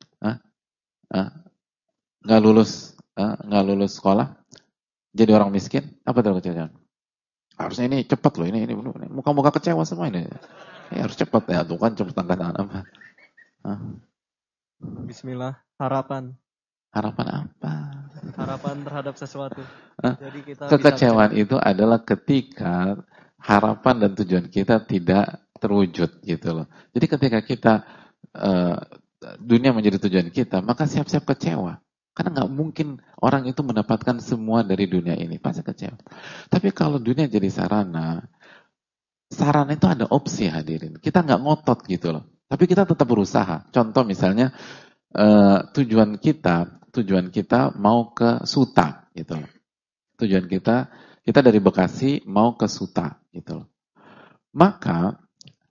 Nggak lulus sekolah, jadi orang miskin, apa teori kekecewaan? Harusnya ini cepat loh, ini muka-muka kecewa semua ini. Harus cepat ya, tuh kan cepat angkat tangan apa? Bismillah, harapan. Harapan apa? Harapan terhadap sesuatu. Jadi kita kekecewaan itu adalah ketika harapan dan tujuan kita tidak terwujud gitu loh. Jadi ketika kita dunia menjadi tujuan kita, maka siap-siap kecewa. Karena nggak mungkin orang itu mendapatkan semua dari dunia ini, pasti kecewa. Tapi kalau dunia jadi sarana itu ada opsi hadirin. Kita nggak ngotot gitu loh. Tapi kita tetap berusaha. Contoh misalnya tujuan kita mau ke Suta gitu loh. Tujuan kita dari Bekasi mau ke Suta gitu loh. Maka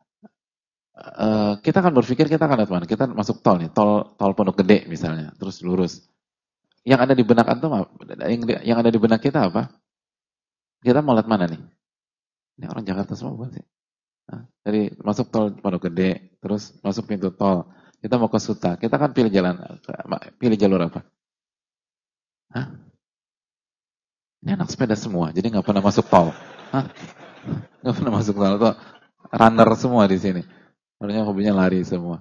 kita akan berpikir kita akan lihat mana? Kita masuk tol nih, tol Pondok Gede misalnya, terus lurus. Yang ada di benak antum yang ada di benak kita apa? Kita mau lihat mana nih? Ini orang Jakarta semua bukan sih? Dari masuk tol Pondok Gede, terus masuk pintu tol. Kita mau ke Suta. Kita kan pilih jalur apa? Ini anak sepeda semua, jadi nggak pernah masuk tol. Nggak pernah masuk tol. Itu runner semua di sini. Orangnya hobinya lari semua.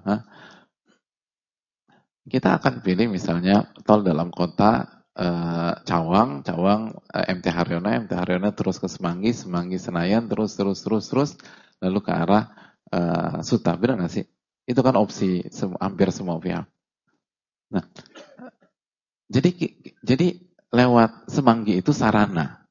Kita akan pilih misalnya tol dalam kota Cawang, MT Haryono terus ke Semanggi, Senayan, terus lalu ke arah Suta. Benar nggak sih? Itu kan opsi hampir semua pihak. Nah, jadi lewat Semanggi itu sarana.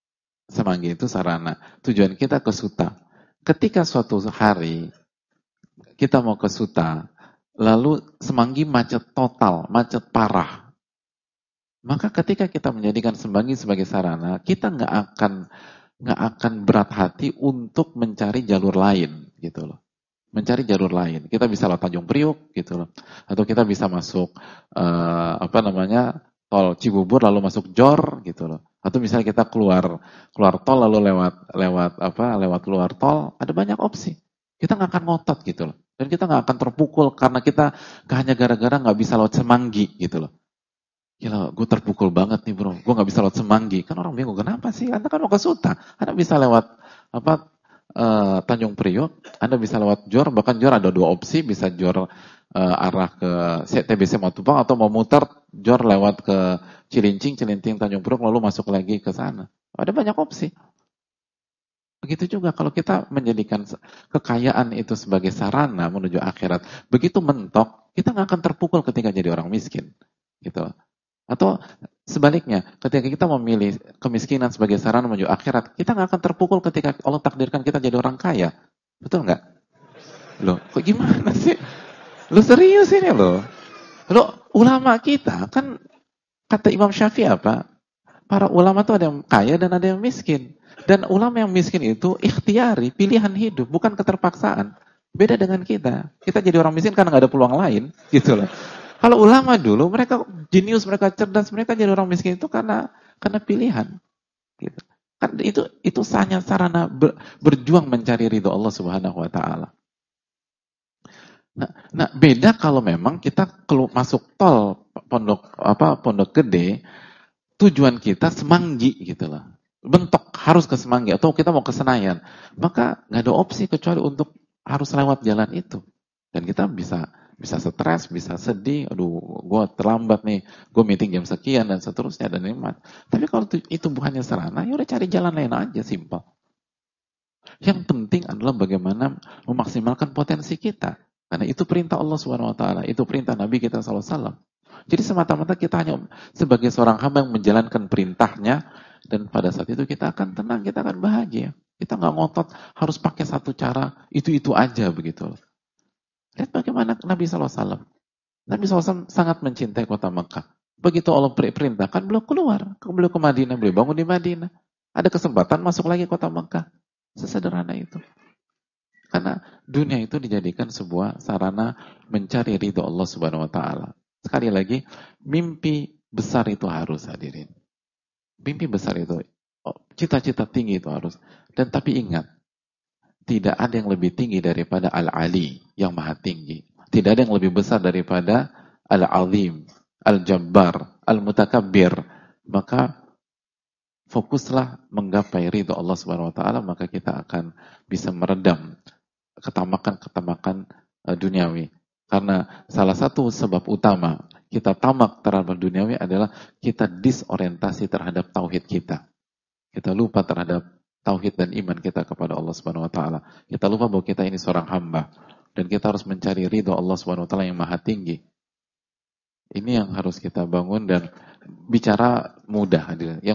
Tujuan kita ke Suta. Ketika suatu hari kita mau ke Suta, lalu Semanggi macet total, macet parah. Maka ketika kita menjadikan Semanggi sebagai sarana, kita nggak akan berat hati untuk mencari jalur lain, gitu loh. mencari jalur lain. Kita bisa lewat Tanjung Priuk gitu loh. Atau kita bisa masuk tol Cibubur lalu masuk Jor gitu loh. Atau misalnya kita keluar tol lalu lewat keluar tol, ada banyak opsi. Kita nggak akan ngotot gitu loh. Dan kita nggak akan terpukul karena kita hanya gara-gara nggak bisa lewat Semanggi gitu loh. Gila, gue terpukul banget nih bro. Gue nggak bisa lewat Semanggi. Kan orang bingung, kenapa sih? Anda kan mau ke Suta. Anda bisa lewat Tanjung Priok, Anda bisa lewat Jor, bahkan Jor ada 2 opsi, bisa Jor arah ke TBC Matupang atau mau muter Jor lewat ke Cilincing, Tanjung Priok lalu masuk lagi ke sana. Ada banyak opsi. Begitu juga kalau kita menjadikan kekayaan itu sebagai sarana menuju akhirat, begitu mentok, kita nggak akan terpukul ketika jadi orang miskin. Gitu. Atau sebaliknya, ketika kita memilih kemiskinan sebagai sarana menuju akhirat, kita nggak akan terpukul ketika Allah takdirkan kita jadi orang kaya. Betul nggak? Loh, kok gimana sih? Loh serius ini loh. Loh, ulama kita, kan kata Imam Syafi'i apa? Para ulama itu ada yang kaya dan ada yang miskin. Dan ulama yang miskin itu ikhtiari, pilihan hidup, bukan keterpaksaan. Beda dengan kita. Kita jadi orang miskin karena nggak ada peluang lain. Gitu loh. Kalau ulama dulu, mereka jenius, mereka cerdas, mereka jadi orang miskin itu karena pilihan. Gitu. Kan itu hanya sarana berjuang mencari ridho Allah Subhanahu Wa Taala. Nah, beda kalau memang kita masuk tol Pondok Gede, tujuan kita Semanggi gitu lah. Bentok harus ke Semanggi atau kita mau ke Senayan, maka nggak ada opsi kecuali untuk harus lewat jalan itu. Dan kita bisa stres, bisa sedih, aduh gue terlambat nih, gue meeting jam sekian dan seterusnya dan nikmat. Tapi kalau itu bukannya sarana, ya udah cari jalan lain aja, simpel. Yang penting adalah bagaimana memaksimalkan potensi kita, karena itu perintah Allah Subhanahu Wa Taala, itu perintah Nabi kita SAW. Jadi semata-mata kita hanya sebagai seorang hamba yang menjalankan perintahnya, dan pada saat itu kita akan tenang, kita akan bahagia. Kita nggak ngotot harus pakai satu cara itu aja begitu. Lihat bagaimana Nabi SAW. Nabi SAW sangat mencintai kota Mekah. Begitu Allah perintahkan, beliau keluar. Beliau ke Madinah, beliau bangun di Madinah. Ada kesempatan masuk lagi kota Mekah. Sesederhana itu. Karena dunia itu dijadikan sebuah sarana mencari ridho Allah Subhanahu Wa Taala. Sekali lagi, mimpi besar itu harus, hadirin. Mimpi besar itu, cita-cita tinggi itu harus. Dan tapi ingat, tidak ada yang lebih tinggi daripada Al-Ali, yang maha tinggi. Tidak ada yang lebih besar daripada Al-Azim, Al-Jabbar, Al-Mutakabbir. Maka fokuslah menggapai ridho Allah Subhanahu Wa Taala, maka kita akan bisa meredam ketamakan duniawi. Karena salah satu sebab utama kita tamak terhadap duniawi adalah kita disorientasi terhadap tauhid kita. Kita lupa terhadap tauhid dan iman kita kepada Allah Subhanahu Wa Taala. Kita lupa bahwa kita ini seorang hamba dan kita harus mencari ridho Allah Subhanahu Wa Taala yang maha tinggi. Ini yang harus kita bangun, dan bicara mudah,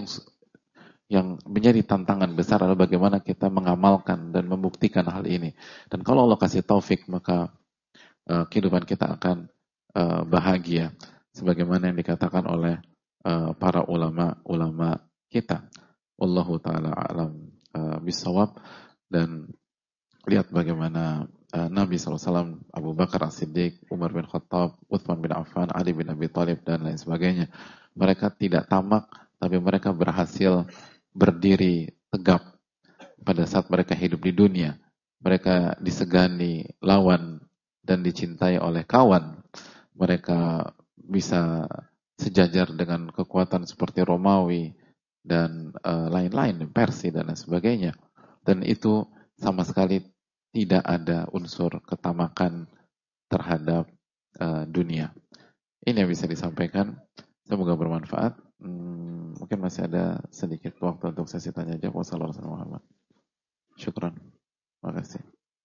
yang menjadi tantangan besar adalah bagaimana kita mengamalkan dan membuktikan hal ini. Dan kalau Allah kasih taufik, maka kehidupan kita akan bahagia, sebagaimana yang dikatakan oleh para ulama kita. Wallahu ta'ala a'lam bisawab. Dan lihat bagaimana Nabi SAW, Abu Bakar As-Siddiq, Umar bin Khattab, Uthman bin Affan, Ali bin Abi Thalib, dan lain sebagainya. Mereka tidak tamak, tapi mereka berhasil berdiri tegap pada saat mereka hidup di dunia. Mereka disegani lawan dan dicintai oleh kawan. Mereka bisa sejajar dengan kekuatan seperti Romawi dan lain-lain, Persia dan lain sebagainya. Dan itu sama sekali tidak ada unsur ketamakan terhadap dunia. Ini yang bisa disampaikan. Semoga bermanfaat. Mungkin masih ada sedikit waktu untuk sesi tanya jawab. Wassalamualaikum warahmatullahi wabarakatuh. Syukran. Terima kasih.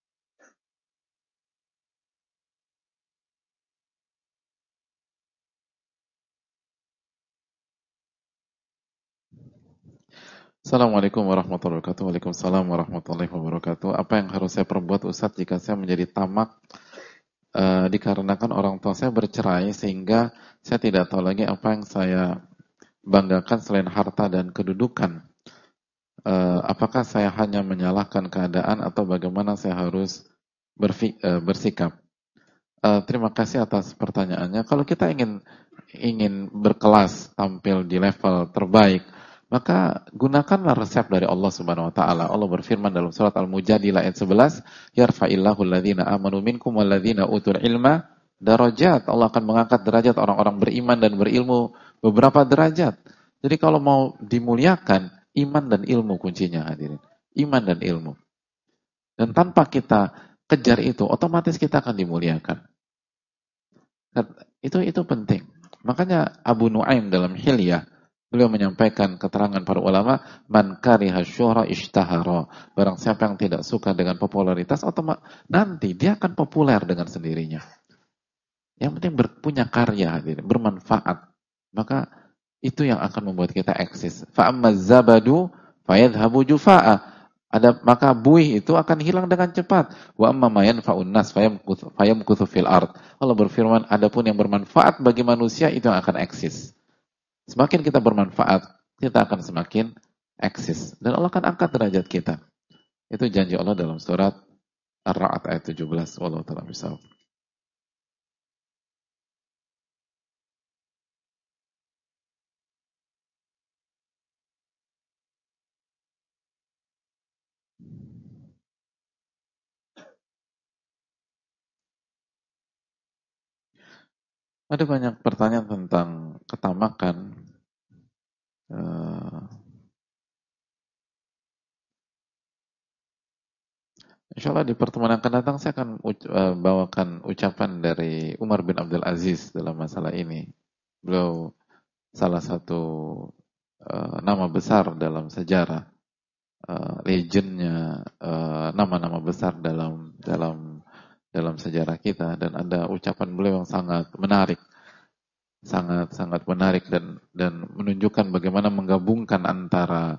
Assalamualaikum warahmatullahi wabarakatuh. Waalaikumsalam warahmatullahi wabarakatuh. Apa yang harus saya perbuat, Ustadz, jika saya menjadi tamak dikarenakan orang tua saya bercerai sehingga saya tidak tahu lagi apa yang saya banggakan selain harta dan kedudukan? Apakah saya hanya menyalahkan keadaan atau bagaimana saya harus bersikap. Terima kasih atas pertanyaannya. Kalau kita ingin berkelas, tampil di level terbaik, maka gunakanlah resep dari Allah Subhanahu wa taala. Allah berfirman dalam surat Al-Mujadilah ayat 11, "Yarfa'illahu alladhina amanu minkum walladhina utul ilma darajat." Allah akan mengangkat derajat orang-orang beriman dan berilmu beberapa derajat. Jadi kalau mau dimuliakan, iman dan ilmu kuncinya, hadirin. Iman dan ilmu. Dan tanpa kita kejar itu, otomatis kita akan dimuliakan. Itu penting. Makanya Abu Nuaim dalam Hilyah, beliau menyampaikan keterangan para ulama, man kariha syuhra ishtahara. Barang siapa yang tidak suka dengan popularitas, nanti dia akan populer dengan sendirinya. Yang penting punya karya, bermanfaat. Maka itu yang akan membuat kita eksis. Fa'amma zabadu fayadhabu jufa'a. Maka buih itu akan hilang dengan cepat. Wa amma ma yanfa'un nas fayamkuthu fil ard. Allah berfirman, adapun yang bermanfaat bagi manusia itu yang akan eksis. Semakin kita bermanfaat, kita akan semakin eksis. Dan Allah akan angkat derajat kita. Itu janji Allah dalam surat Ar-Ra'd ayat 17. Wallahu ta'ala bishawab. Ada banyak pertanyaan tentang ketamakan. Insya Allah di pertemuan yang akan datang saya akan bawakan ucapan dari Umar bin Abdul Aziz dalam masalah ini. Beliau salah satu nama besar dalam sejarah, legendnya, nama-nama besar dalam sejarah kita, dan ada ucapan beliau yang sangat menarik, sangat menarik dan menunjukkan bagaimana menggabungkan antara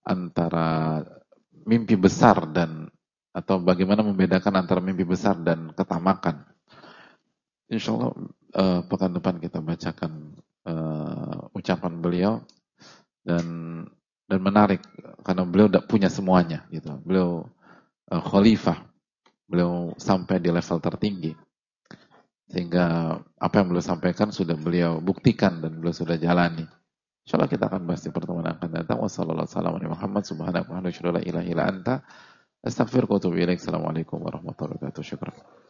mimpi besar atau bagaimana membedakan antara mimpi besar dan ketamakan. Insya Allah pekan depan kita bacakan ucapan beliau dan menarik karena beliau tidak punya semuanya gitu. Beliau khalifah, beliau sampai di level tertinggi sehingga apa yang beliau sampaikan sudah beliau buktikan dan beliau sudah jalani. Insya Allah kita akan bahas di pertemuan yang akan datang. Wassalamualaikum warahmatullahi wabarakatuh. Assalamualaikum warahmatullahi wabarakatuh. Syukran.